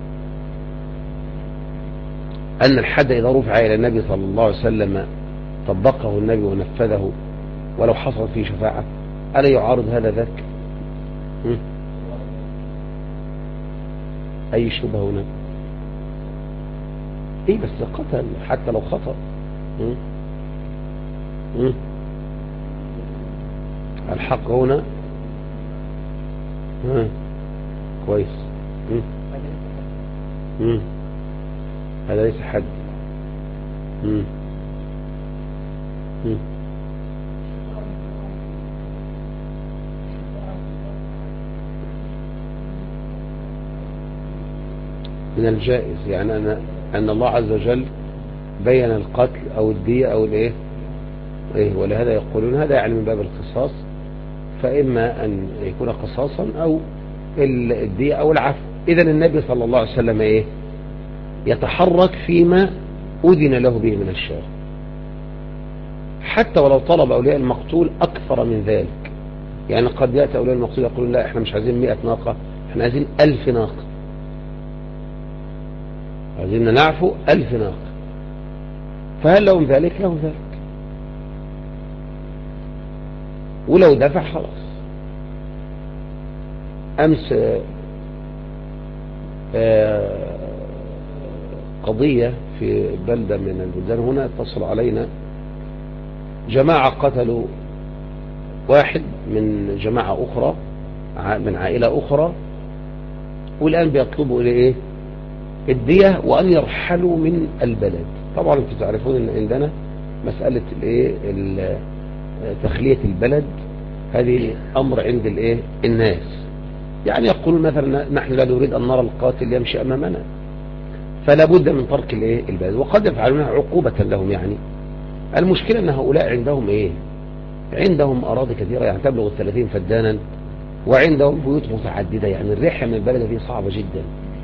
الحد إذا رفع إلى النبي صلى الله عليه وسلم طبقه النبي ونفذه ولو حصل فيه شفاعة؟ ألا يعارض هذا ذاك؟ أي شبهة هنا؟ إيه بس قتل حتى لو خطأ. الحق هنا كويس. هذا ليس حد. من الجائز، يعني أن الله عز وجل بين القتل أو الدية أو الإيه، ولهذا يقولون هذا يعني من باب القصاص، فإما أن يكون قصاصا أو الدية أو العفو. إذا النبي صلى الله عليه وسلم إيه؟ يتحرك فيما أذن له به من الشارع، حتى ولو طلب أولياء المقتول أكثر من ذلك. يعني قد يأتي أولياء المقتول يقولون لا احنا مش عايزين 100 ناقة، احنا عايزين 1000 ناقة، عايزين نعفو 1000 ناقة. فهل لهم ذلك؟ لهم ذلك، ولو دفع خلاص. أمس قضية في بلدة من البلدان هنا اتصل علينا جماعة قتلوا واحد من جماعة أخرى من عائلة أخرى، والآن بيطلبوا إلى إيه؟ الدية وأن يرحلوا من البلد. طبعا انتم تعرفون أن عندنا مسألة الإيه تخلية البلد هذه أمر عند الإيه الناس. يعني يقولون مثلا نحن لا نريد أن نرى القاتل يمشي أمامنا، فلا بد من ترك الإيه البلد، وقد يفعلونها عقوبة لهم. يعني المشكلة أن هؤلاء عندهم إيه؟ عندهم أراضي كثيرة يعني تبلغ 30 فدانا، وعندهم بيوت متعددة، يعني الرحلة من البلد هذه صعبة جدا.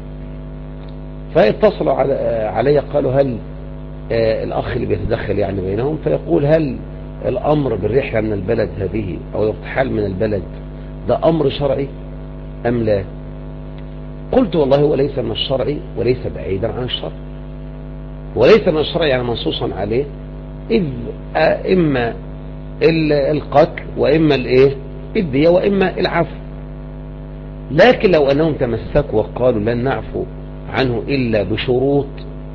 فاتصلوا علي قالوا هل الأخ اللي بيتدخل يعني بينهم فيقول هل الأمر بالرحلة من البلد هذه أو الارتحال من البلد ده أمر شرعي أم لا؟ قلت والله هو ليس من الشرع وليس بعيدا عن الشرع، وليس من الشرع يعني منصوصا عليه، إذ إما القتل وإما الإيه الدية وإما العفو. لكن لو أنهم تمسكوا وقالوا لن نعفو عنه إلا بشروط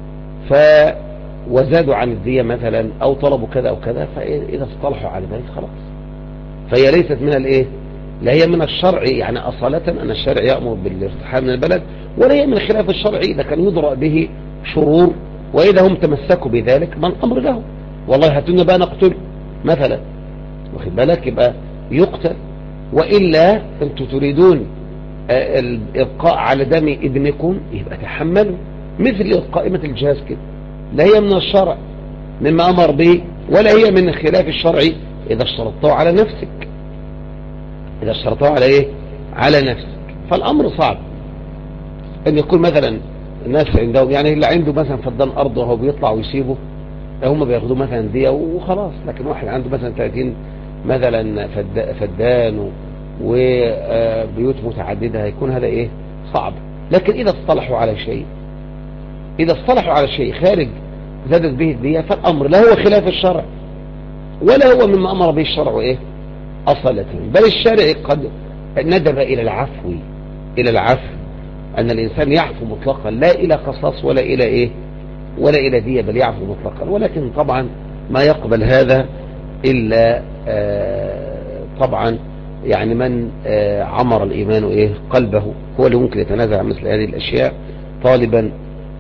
وزادوا عن الدية مثلا أو طلبوا كذا أو كذا، فإذا اصطلحوا على ذلك خلاص، فهي ليست من الإيه، لا هي من الشرع يعني أصالة أن الشرع يأمر بالارتحال من البلد، ولا هي من خلاف الشرع إذا كان يضرأ به شرور، وإذا هم تمسكوا بذلك من أمر له. والله هاتونا بقى نقتل مثلا، واخد بالك، يبقى يقتل. وإلا أنتم تريدون الإبقاء على دم ابنكم يبقى تحملوا، مثل قائمة الجهاز كده، لا هي من الشرع مما أمر به، ولا هي من خلاف الشرع إذا اشترطوا على نفسك، إذا اشترطوا على إيه على نفسك. فالأمر صعب أن يكون مثلا الناس عندهم يعني اللي عنده مثلا فدان أرض وهو بيطلع ويسيبه هم بياخدوا مثلا دية وخلاص، لكن واحد عنده مثلا 30 مثلا فدان وبيوت متعددة هيكون هذا إيه صعب. لكن إذا اصطلحوا على شيء، إذا اصطلحوا على شيء خارج زادت به الدية فالأمر لا هو خلاف الشرع ولا هو مما أمر به الشرع إيه أصالة، بل الشرع قد ندب إلى العفو، إلى العفو، أن الإنسان يعفو مطلقا لا إلى قصاص ولا إلى إيه ولا إلى دية، بل يعفو مطلقا. ولكن طبعا ما يقبل هذا إلا طبعا يعني من عمر الإيمان إيه قلبه، هو اللي ممكن يتنازع عن مثل هذه الأشياء طالبا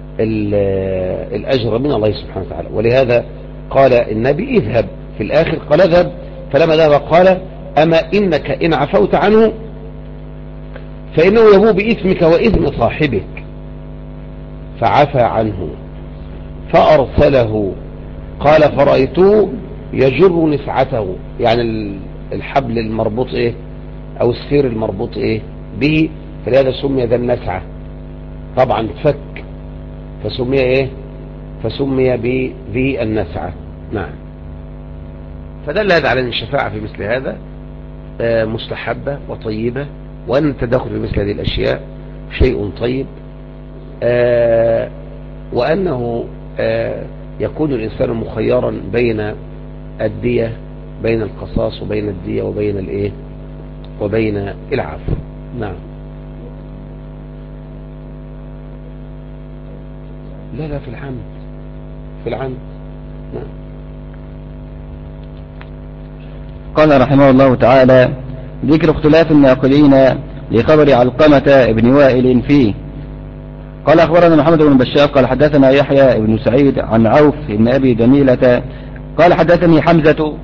الأجر من الله سبحانه وتعالى. ولهذا قال النبي اذهب، في الآخر قال اذهب، فلما ذهب قال أما إنك إن عفوت عنه فإنه يبوء بإثمك وإثم صاحبك، فعفى عنه فأرسله. قال فرأيته يجر نسعته، يعني الحبل المربوط إيه أو السير المربوط إيه به، فلهذا سمي ذا النسعة. طبعا فك فسمي إيه، فسمي بذي النسعة. نعم. فدل هذا على أن الشفاعة في مثل هذا مستحبة وطيبة، وأن التدخل في مثل هذه الأشياء شيء طيب، وأنه يكون الإنسان مخيرا بين الدية، بين القصاص وبين الدية وبين الإيه وبين العفو. نعم. لا في العمد، في العمد. نعم. قال رحمه الله تعالى: ذكر اختلاف الناقلين لخبر علقمة بن وائل فيه. قال أخبرنا محمد بن بشار قال حدثنا يحيى بن سعيد عن عوف بن أبي جميلة قال حدثني حمزة.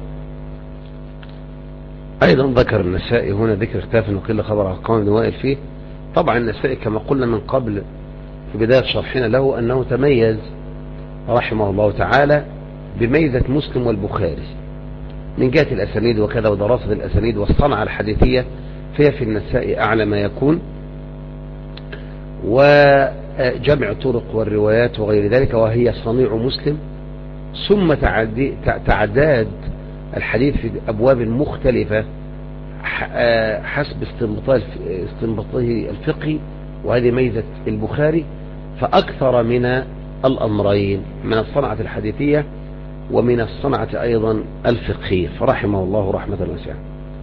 أيضا ذكر النسائي هنا ذكر اختلاف الناقلين لخبر علقمة بن وائل فيه. طبعا النسائي كما قلنا من قبل في بداية شرحنا له أنه تميز رحمه الله تعالى بميزة مسلم والبخاري من جهة الأسانيد وكذا، ودراسة الأسانيد والصنعة الحديثية فهي في النسائي أعلى ما يكون، وجمع طرق والروايات وغير ذلك، وهي صنيع مسلم. ثم تعداد الحديث في أبواب مختلفة حسب استنباطه الفقهي، وهذه ميزة البخاري، فأكثر من الأمرين، من الصنعة الحديثية ومن الصنعة أيضا الفقهية، فرحمه الله رحمة واسعة.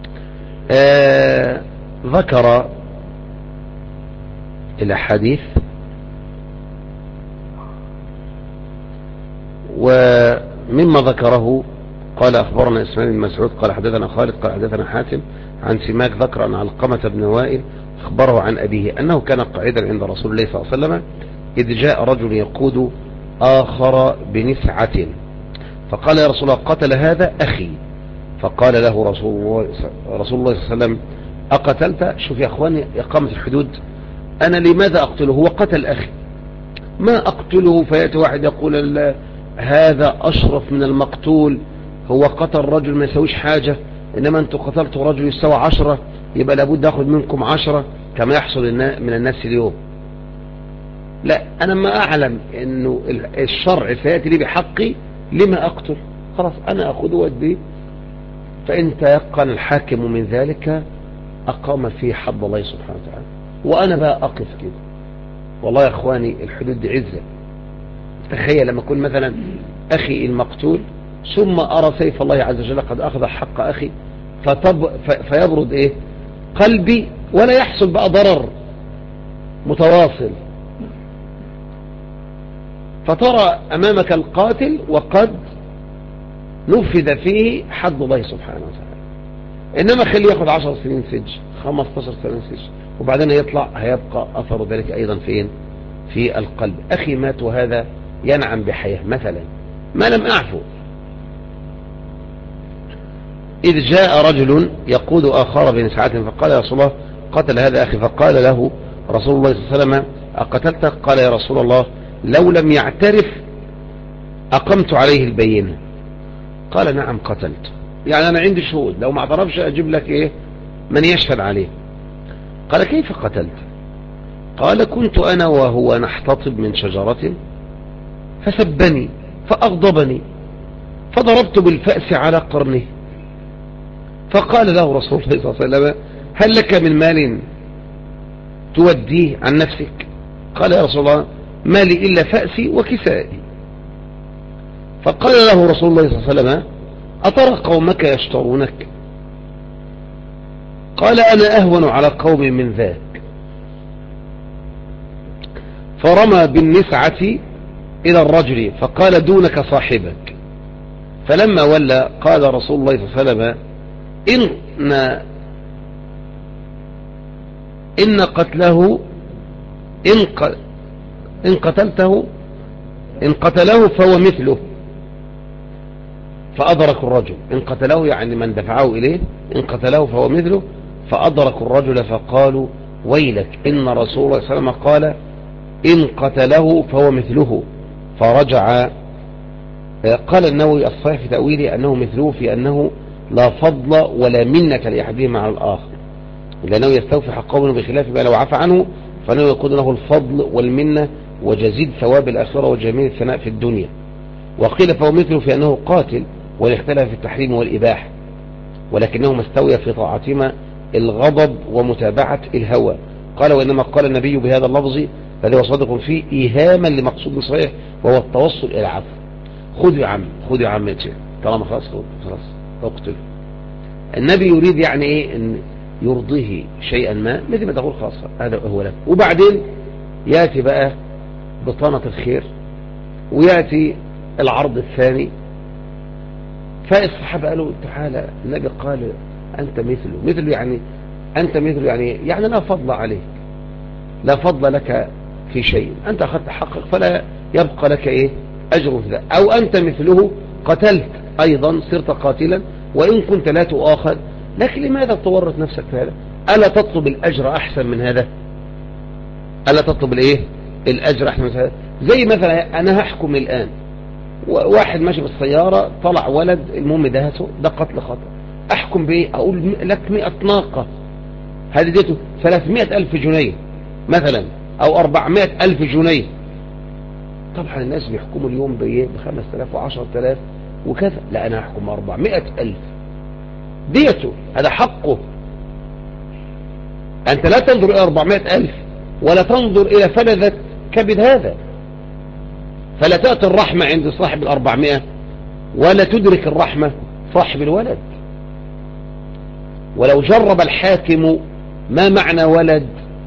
ذكر الأحاديث، ومما ذكره قال أخبرنا إسماعيل بن مسعود قال حدثنا خالد قال حدثنا حاتم عن سماك ذكر أن علقمة بن وائل أخبره عن أبيه أنه كان قاعدا عند رسول الله صلى الله عليه وسلم إذ جاء رجل يقود آخر بنسعة، فقال يا رسول الله قتل هذا أخي، فقال له رسول الله صلى الله عليه وسلم أقتلت؟ شوف يا أخواني إقامة الحدود، أنا لماذا أقتله؟ هو قتل أخي، ما أقتله فيأتي واحد يقول هذا أشرف من المقتول، هو قتل رجل ما يسويش حاجة، إنما أنتم قتلتوا رجل يسوى 10، يبقى لابد أخذ منكم 10 كما يحصل من الناس اليوم. لا، أنا ما أعلم أنه الشرع سيأتي لي بحقي، لما أقتل؟ خلاص أنا أخذ ودي، فإن تيقن الحاكم من ذلك أقام فيه حد الله سبحانه وتعالى، وأنا بقى أقف كده. والله يا أخواني الحدود دي عزة. تخيل لما أكون مثلا أخي المقتول ثم أرى سيف الله عز وجل قد أخذ حق أخي، فيبرد إيه قلبي، ولا يحصل بقى ضرر متواصل، فترى أمامك القاتل وقد نفذ فيه حد الله سبحانه وتعالى. إنما خليه يأخذ 10 سنين سجن، 15 سنة سجن، وبعدين يطلع هيبقى أثر ذلك أيضا فين؟ في القلب. أخي مات وهذا ينعم بحياة مثلا، ما لم أعفو. إذ جاء رجل يقود آخر بنسعة فقال يا رسول الله قتل هذا أخي، فقال له رسول الله صلى الله عليه وسلم أقتلته؟ قال يا رسول الله لو لم يعترف أقمت عليه البينة. قال نعم قتلت، يعني أنا عندي شهود، لو ما اعترفش أجيب لك إيه من يشهد عليه. قال كيف قتلت؟ قال كنت أنا وهو نحتطب من شجرة فسبني فأغضبني فضربت بالفأس على قرنه، فقال له رسول الله صلى الله عليه وسلم هل لك من مال توديه عن نفسك؟ قال يا رسول الله ما لي إلا فأسي وكسائي. فقال له رسول الله صلى الله عليه وسلم أترى قومك يشترونك؟ قال أنا أهون على قوم من ذاك. فرمى بالنسعة إلى الرجل فقال دونك صاحبك. فلما ولى قال رسول الله صلى الله عليه وسلم إن قتله إن قتله فهو مثله. فأدرك الرجل، إن قتله يعني من دفعه إليه، إن قتله فهو مثله. فأدركوا الرجل فقالوا ويلك إن رسول الله صلى الله عليه وسلم قال إن قتله فهو مثله. فرجع. قال النووي الصحيح في تأويله أنه مثله في أنه لا فضل ولا منة لأحدهما على الآخر، لأنه يستوفي حقه بخلاف ما لو عفى عنه فإنه يكون له الفضل والمنة وجزيل ثواب الآخرة وجميل الثناء في الدنيا. وقيل فهو مثله في أنه قاتل والاختلاف في التحريم والإباحة، ولكنهما استوي في طاعتهما الغضب ومتابعة الهوى. قال وإنما قال النبي بهذا اللفظ الذي هو صادق فيه إيهاما لمقصود صحيح وهو التوصل إلى العفو. خذ يا عم، خذ يا عم، طالما خلاص خلاص اقتل. النبي يريد يعني ايه؟ ان يرضيه شيئا ما، مثل ما تقول خلاص هذا هو لك. وبعدين ياتي بقى بطانة الخير وياتي العرض الثاني. فالصحابة قالوا تعالى، النبي قال انت مثله يعني انت مثله يعني لا فضل عليك، لا فضل لك في شيء، انت اخذت حقك فلا يبقى لك ايه اجر في ذلك. او انت مثله قتلت ايضا، صرت قاتلا وان كنت لا تؤاخذ، لكن لماذا تورط نفسك في هذا؟ الا تطلب الاجر احسن من هذا؟ الا تطلب الايه الاجر احسن من هذا؟ زي مثلا انا هحكم الان، واحد ماشي بالسيارة طلع ولد المهم دهسه، ده قتل خطأ، احكم بايه؟ اقول لك 100 ناقة، هذه ديته 300,000 جنيه مثلا او 400,000 جنيه. طبعا الناس بيحكموا اليوم بايه؟ ب5,000 و10,000 وكذا. لا انا هحكم 400,000 ديته، هذا حقه. انت لا تنظر الى 400,000 ولا تنظر الى فلذة كبد هذا، فلا تأتي الرحمة عند صاحب 400 ولا تدرك الرحمة صاحب الولد. ولو جرب الحاكم ما معنى ولد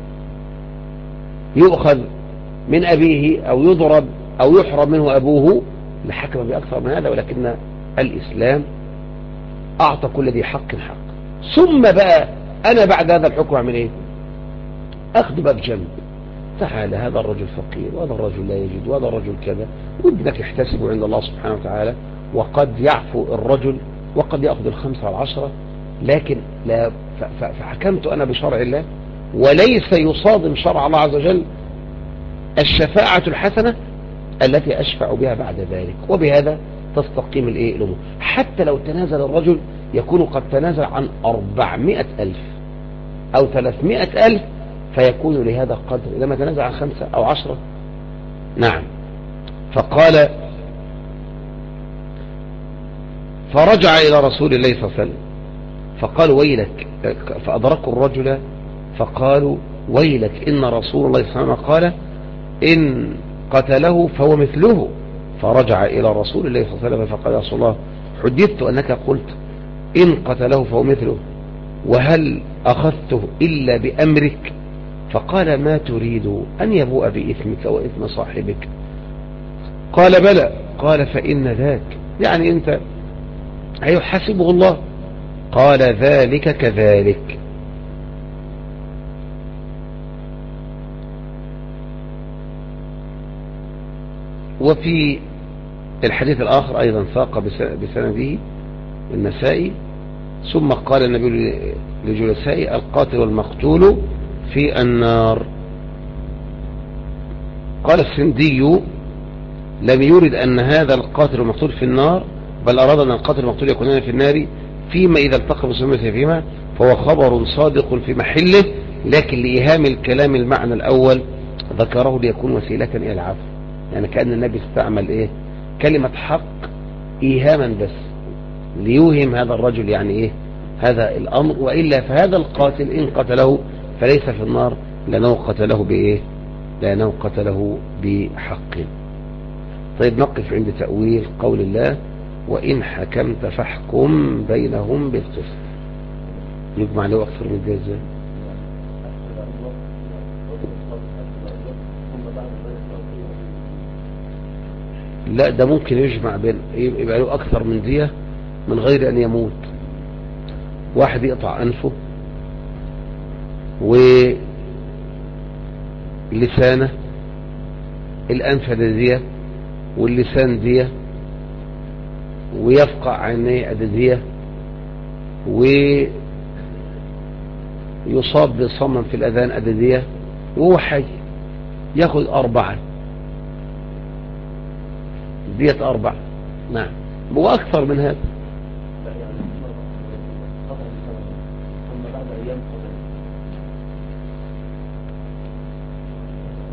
يؤخذ من أبيه أو يضرب أو يحرم منه أبوه لحكم بأكثر من هذا، ولكن الإسلام أعطى كل ذي حق حق. ثم بقى أنا بعد هذا الحكم أعمل إيه؟ أخذ باب جنب، تعالى هذا الرجل فقير وهذا الرجل لا يجد وهذا الرجل كذا، وابنك يحتسبه عند الله سبحانه وتعالى، وقد يعفو الرجل وقد يأخذ 5 والعشرة، لكن لا فحكمت أنا بشرع الله، وليس يصادم شرع الله عز وجل الشفاعة الحسنة التي أشفع بها بعد ذلك. وبهذا تستقيم الأمور. حتى لو تنازل الرجل يكون قد تنازل عن 400,000 أو 300,000 فيكون لهذا القدر لما تنازل عن 5 أو 10. نعم. فقال فرجع إلى رسول الله صلى الله عليه وسلم فقال ويلك، فأدركوا الرجل فقالوا ويلك إن رسول الله صلى الله عليه وسلم قال إن قتله فهو مثله. فرجع إلى رسول الله صلى الله عليه وسلم فقال يا رسول الله حدثت أنك قلت إن قتله فهو مثله، وهل أخذته إلا بأمرك؟ فقال ما تريد أن يبوء بإثمك وإثم صاحبك؟ قال بلى. قال فإن ذاك يعني أنت هيحاسبه الله. قال ذلك كذلك. وفي الحديث الآخر أيضا ساق بسنده النسائي ثم قال النبي لجلسائي القاتل والمقتول في النار. قال السندي لم يرد أن هذا القاتل والمقتول في النار، بل أراد أن القاتل والمقتول يكونان في النار فيما إذا التقى بسمه فيما، فهو خبر صادق في محله، لكن لإيهام الكلام المعنى الأول ذكره ليكون وسيلة إلى العفو. يعني كأن النبي استعمل إيه كلمة حق إيهاما بس ليوهم هذا الرجل يعني إيه هذا الأمر، وإلا فهذا القاتل إن قتله فليس في النار لأنه قتله بإيه؟ لأنه قتله بحق. طيب نقف عند تأويل قول الله وإن حكمت فاحكم بينهم بالقسط. يجمع له أكثر من ذلك. لا ده ممكن يجمع بين يبقى له أكثر من دية من غير أن يموت. واحد يقطع أنفه ولسانه، الأنف دية واللسان دية، ويفقع عينيه دية، ويصاب بصمم في الأذان أددية، وهو حي ياخذ 4 دية 4. نعم وأكثر من هذا.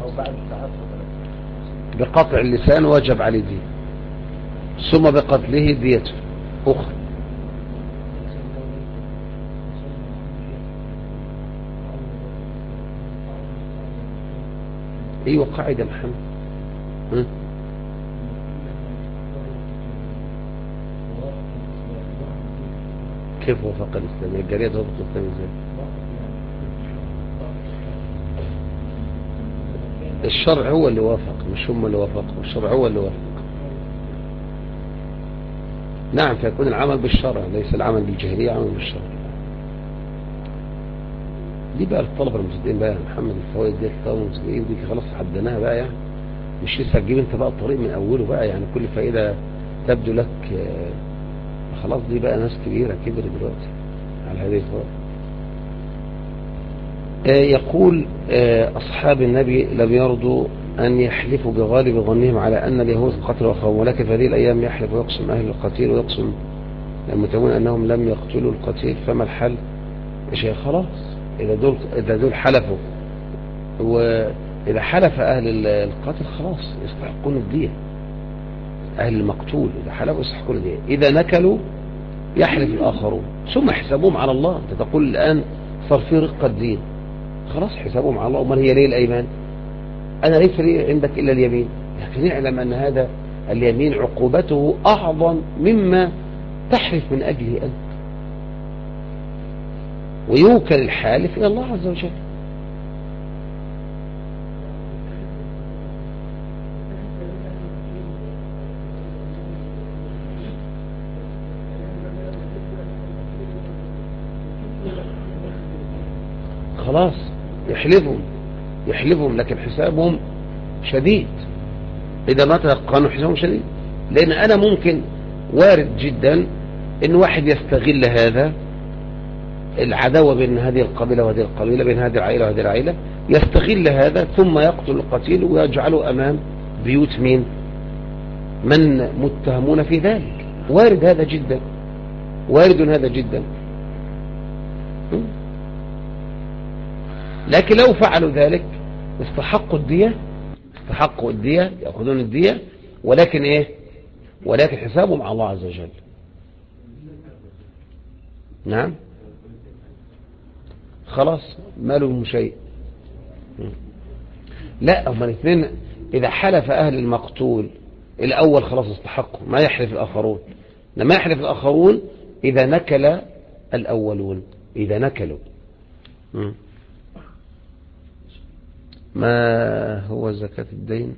بقطع اللسان وجب عليه دين، ثم بقتله ديته أخرى. ايوه قاعدة محمد. كيف وفق الإسلام؟ الجارية توافق الإسلام ازاي؟ الشرع هو اللي وافق، مش هم اللي وافقوا، الشرع هو اللي وافق. نعم، فيكون العمل بالشرع، ليس العمل بالجاهلية، عمل بالشرع. دي بقى الطلبة المسلمين بقى يا محمد، الفوائد دي الطلبة المسلمين دي خلاص حدناها بقى، يعني مش لسه هتجيب انت بقى الطريق من اوله بقى، يعني كل فائدة تبدو لك خلاص. دي بقى ناس كبيرة كبر دلوقتي على هذه الفوائد. يقول أصحاب النبي لم يرضوا أن يحلفوا بغالب ظنهم على أن اليهود قتلوا أخاهم، ولكن في هذه الأيام يحلف ويقسم أهل القتيل ويقسم المتهمون أنهم لم يقتلوا القتيل، فما الحل يا شيخ؟ خلاص إذا دول حلفوا، وإذا حلف أهل القتل خلاص يستحقون الدية. أهل المقتول إذا حلفوا يستحقون الدية. إذا نكلوا يحلف الآخرون ثم حسابهم على الله. أنت تقول الآن صار في رقة الدين، خلاص حسابهم على الله. ومن هي ليه الأيمان؟ أنا ليس لي عندك إلا اليمين، لكن اعلم أن هذا اليمين عقوبته أعظم مما تحلف من أجله أنت. ويوكل الحالف إلى الله عز وجل. خلاص يحلفهم لكن حسابهم شديد. إذا ما تيقنوا حسابهم شديد، لأن أنا ممكن وارد جدا إن واحد يستغل هذا العداوة بين هذه القبيلة وهذه القبيلة، بين هذه العائلة وهذه العائلة، يستغل هذا ثم يقتل القتيل ويجعله أمام بيوت من متهمون في ذلك. وارد هذا جدا، وارد هذا جدا. لكن لو فعلوا ذلك استحقوا الدية، يأخذون الدية، ولكن ايه؟ ولكن حسابهم على الله عز وجل. نعم، خلاص ما لهم شيء. لا، هما الاثنين إذا حلف أهل المقتول الأول خلاص استحقوا، ما يحلف الآخرون. لما يحلف الآخرون إذا نكل الأولون، إذا نكلوا. ما هو زكاة الدين؟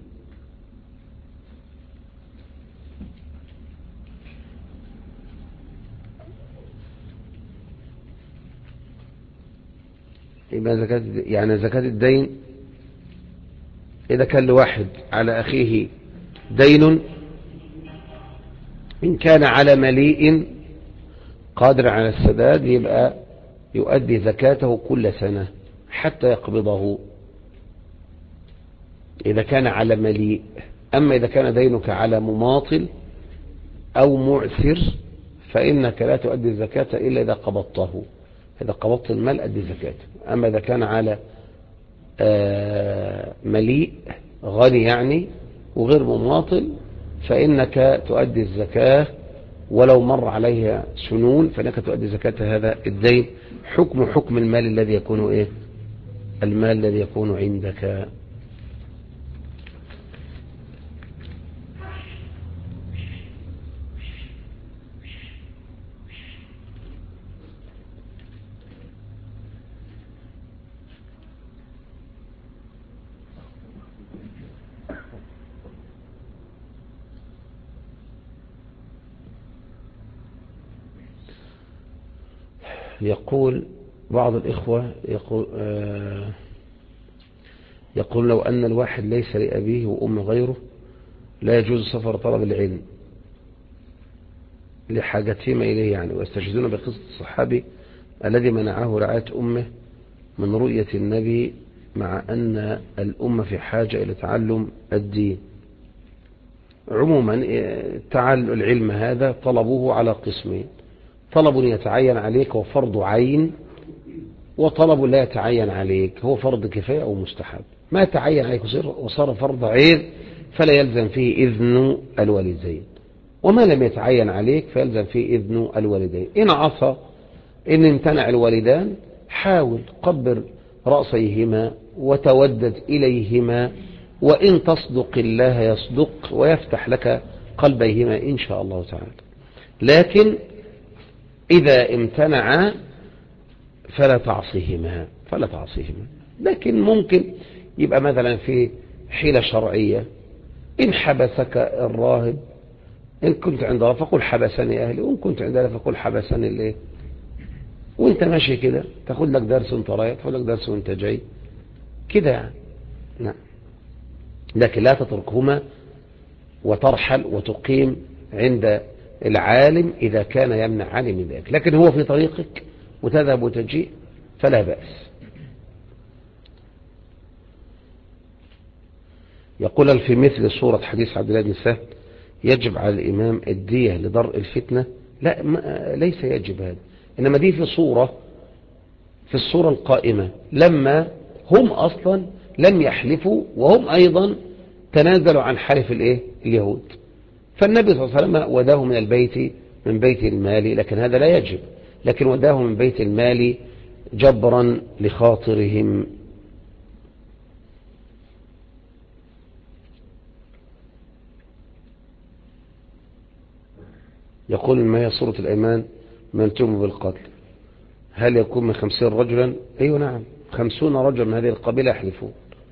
يبقى زكاة الدين إذا كان لواحد على أخيه دين، إن كان على مليء قادر على السداد يبقى يؤدي زكاته كل سنة حتى يقبضه، إذا كان على مليء. أما إذا كان دينك على مماطل أو معسر فإنك لا تؤدي الزكاة إلا إذا قبضته. إذا قبضت المال أدي زكاته. أما إذا كان على مليء غني يعني وغير مماطل فإنك تؤدي الزكاة ولو مر عليها سنون، فإنك تؤدي زكاة هذا الدين. حكم المال الذي يكون إيه؟ المال الذي يكون عندك. يقول بعض الإخوة يقول لو أن الواحد ليس لأبيه وأم غيره لا يجوز سفر طلب العلم لحاجتهما إليه يعني، ويستشهدون بقصة الصحابي الذي منعه رعاية أمه من رؤية النبي مع أن الأمة في حاجة إلى تعلم الدين. عموما العلم هذا طلبوه على قسمين: طلب يتعين عليك وفرض عين، وطلب لا يتعين عليك هو فرض كفاية أو مستحب. ما تعين عليك وصار فرض عين فلا يلزم فيه إذن الوالدين، وما لم يتعين عليك فيلزم فيه إذن الوالدين. إن عصى، إن امتنع الوالدان، حاول قبر رأسيهما وتودد إليهما، وإن تصدق الله يصدق ويفتح لك قلبيهما إن شاء الله تعالى. لكن إذا امتنع فلا تعصيهما، لكن ممكن يبقى مثلا في حيلة شرعية، إن حبسك الراهب، إن كنت عند الله فقل حبسني أهلي، وإن كنت عند الله فقل حبسني الإيه، وإنت ماشي كده تاخد لك درس وانت رايح، تاخد لك درس وانت جاي كده يعني. نعم. لكن لا تتركهما وترحل وتقيم عند العالم إذا كان يمنعان من ذلك، لكن هو في طريقك وتذهب وتجيء فلا بأس. يقول في مثل صورة حديث عبد الله بن سهل يجب على الإمام الدية لدرء الفتنة؟ لا، ليس يجب هذا، إنما دي في الصورة القائمة لما هم أصلا لم يحلفوا، وهم أيضا تنازلوا عن حلف اليهود، فالنبي صلى الله عليه وسلم وداه من بيت المال، لكن هذا لا يجب، لكن وداه من بيت المال جبرا لخاطرهم. يقول ما هي صورة الأيمان من تم بالقتل؟ هل يكون من 50 رجلا؟ أيوة نعم، 50 رجلا من هذه القبيلة يحلفون.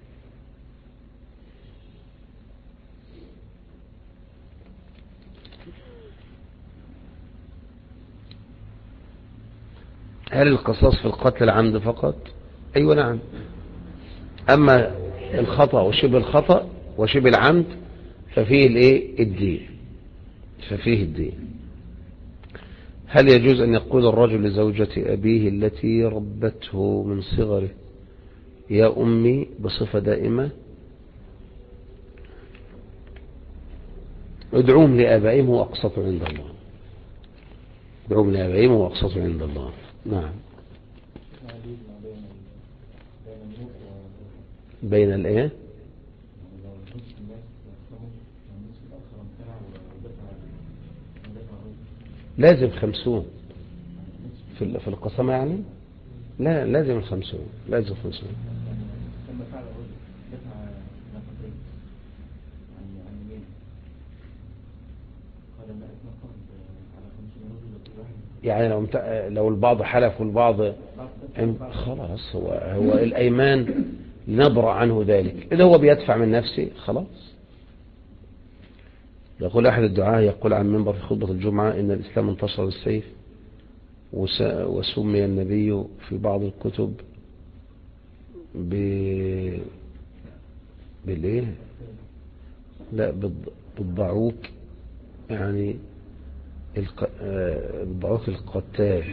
هل القصاص في القتل العمد فقط؟ أيوة نعم، أما الخطأ وشبه الخطأ وشبه العمد ففيه الدين. هل يجوز أن يقول الرجل لزوجة أبيه التي ربته من صغره يا أمي بصفة دائمة؟ ادعوهم لآبائهم وأقسط عند الله. نعم. بين الايه؟ لازم 50 في القسمة يعني؟ لا، لازم 50. يعني لو البعض حلف والبعض خلاص، هو الأيمان نبرأ عنه ذلك، إذا هو بيدفع من نفسه خلاص. يقول أحد الدعاة يقول عن منبر في خطبة الجمعة إن الإسلام انتصر بالسيف، وسمي النبي في بعض الكتب بالإيه؟ لا، بالضعوك، يعني الضعوك القتال.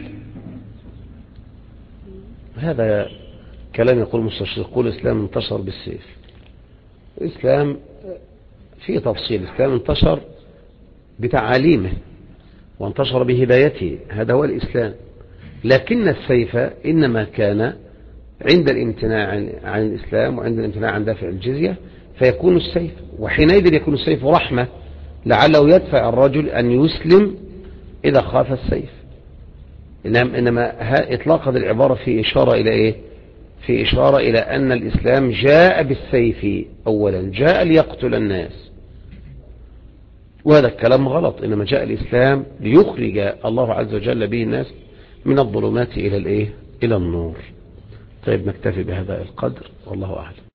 هذا كلام يقول مستشرقون الإسلام انتشر بالسيف. الإسلام فيه تفصيل، الإسلام انتشر بتعاليمه وانتشر بهدايته، هذا هو الإسلام، لكن السيف إنما كان عند الامتناع عن الإسلام وعند الامتناع عن دافع الجزية فيكون السيف، وحينئذ يكون السيف رحمة لعله يدفع الرجل أن يسلم إذا خاف السيف. إنما إطلاق هذه العبارة في إشارة إلى إيه؟ في إشارة إلى أن الإسلام جاء بالسيف أولا، جاء ليقتل الناس، وهذا الكلام غلط، إنما جاء الإسلام ليخرج الله عز وجل به الناس من الظلمات إلى النور. طيب، نكتفي بهذا القدر، والله أعلم.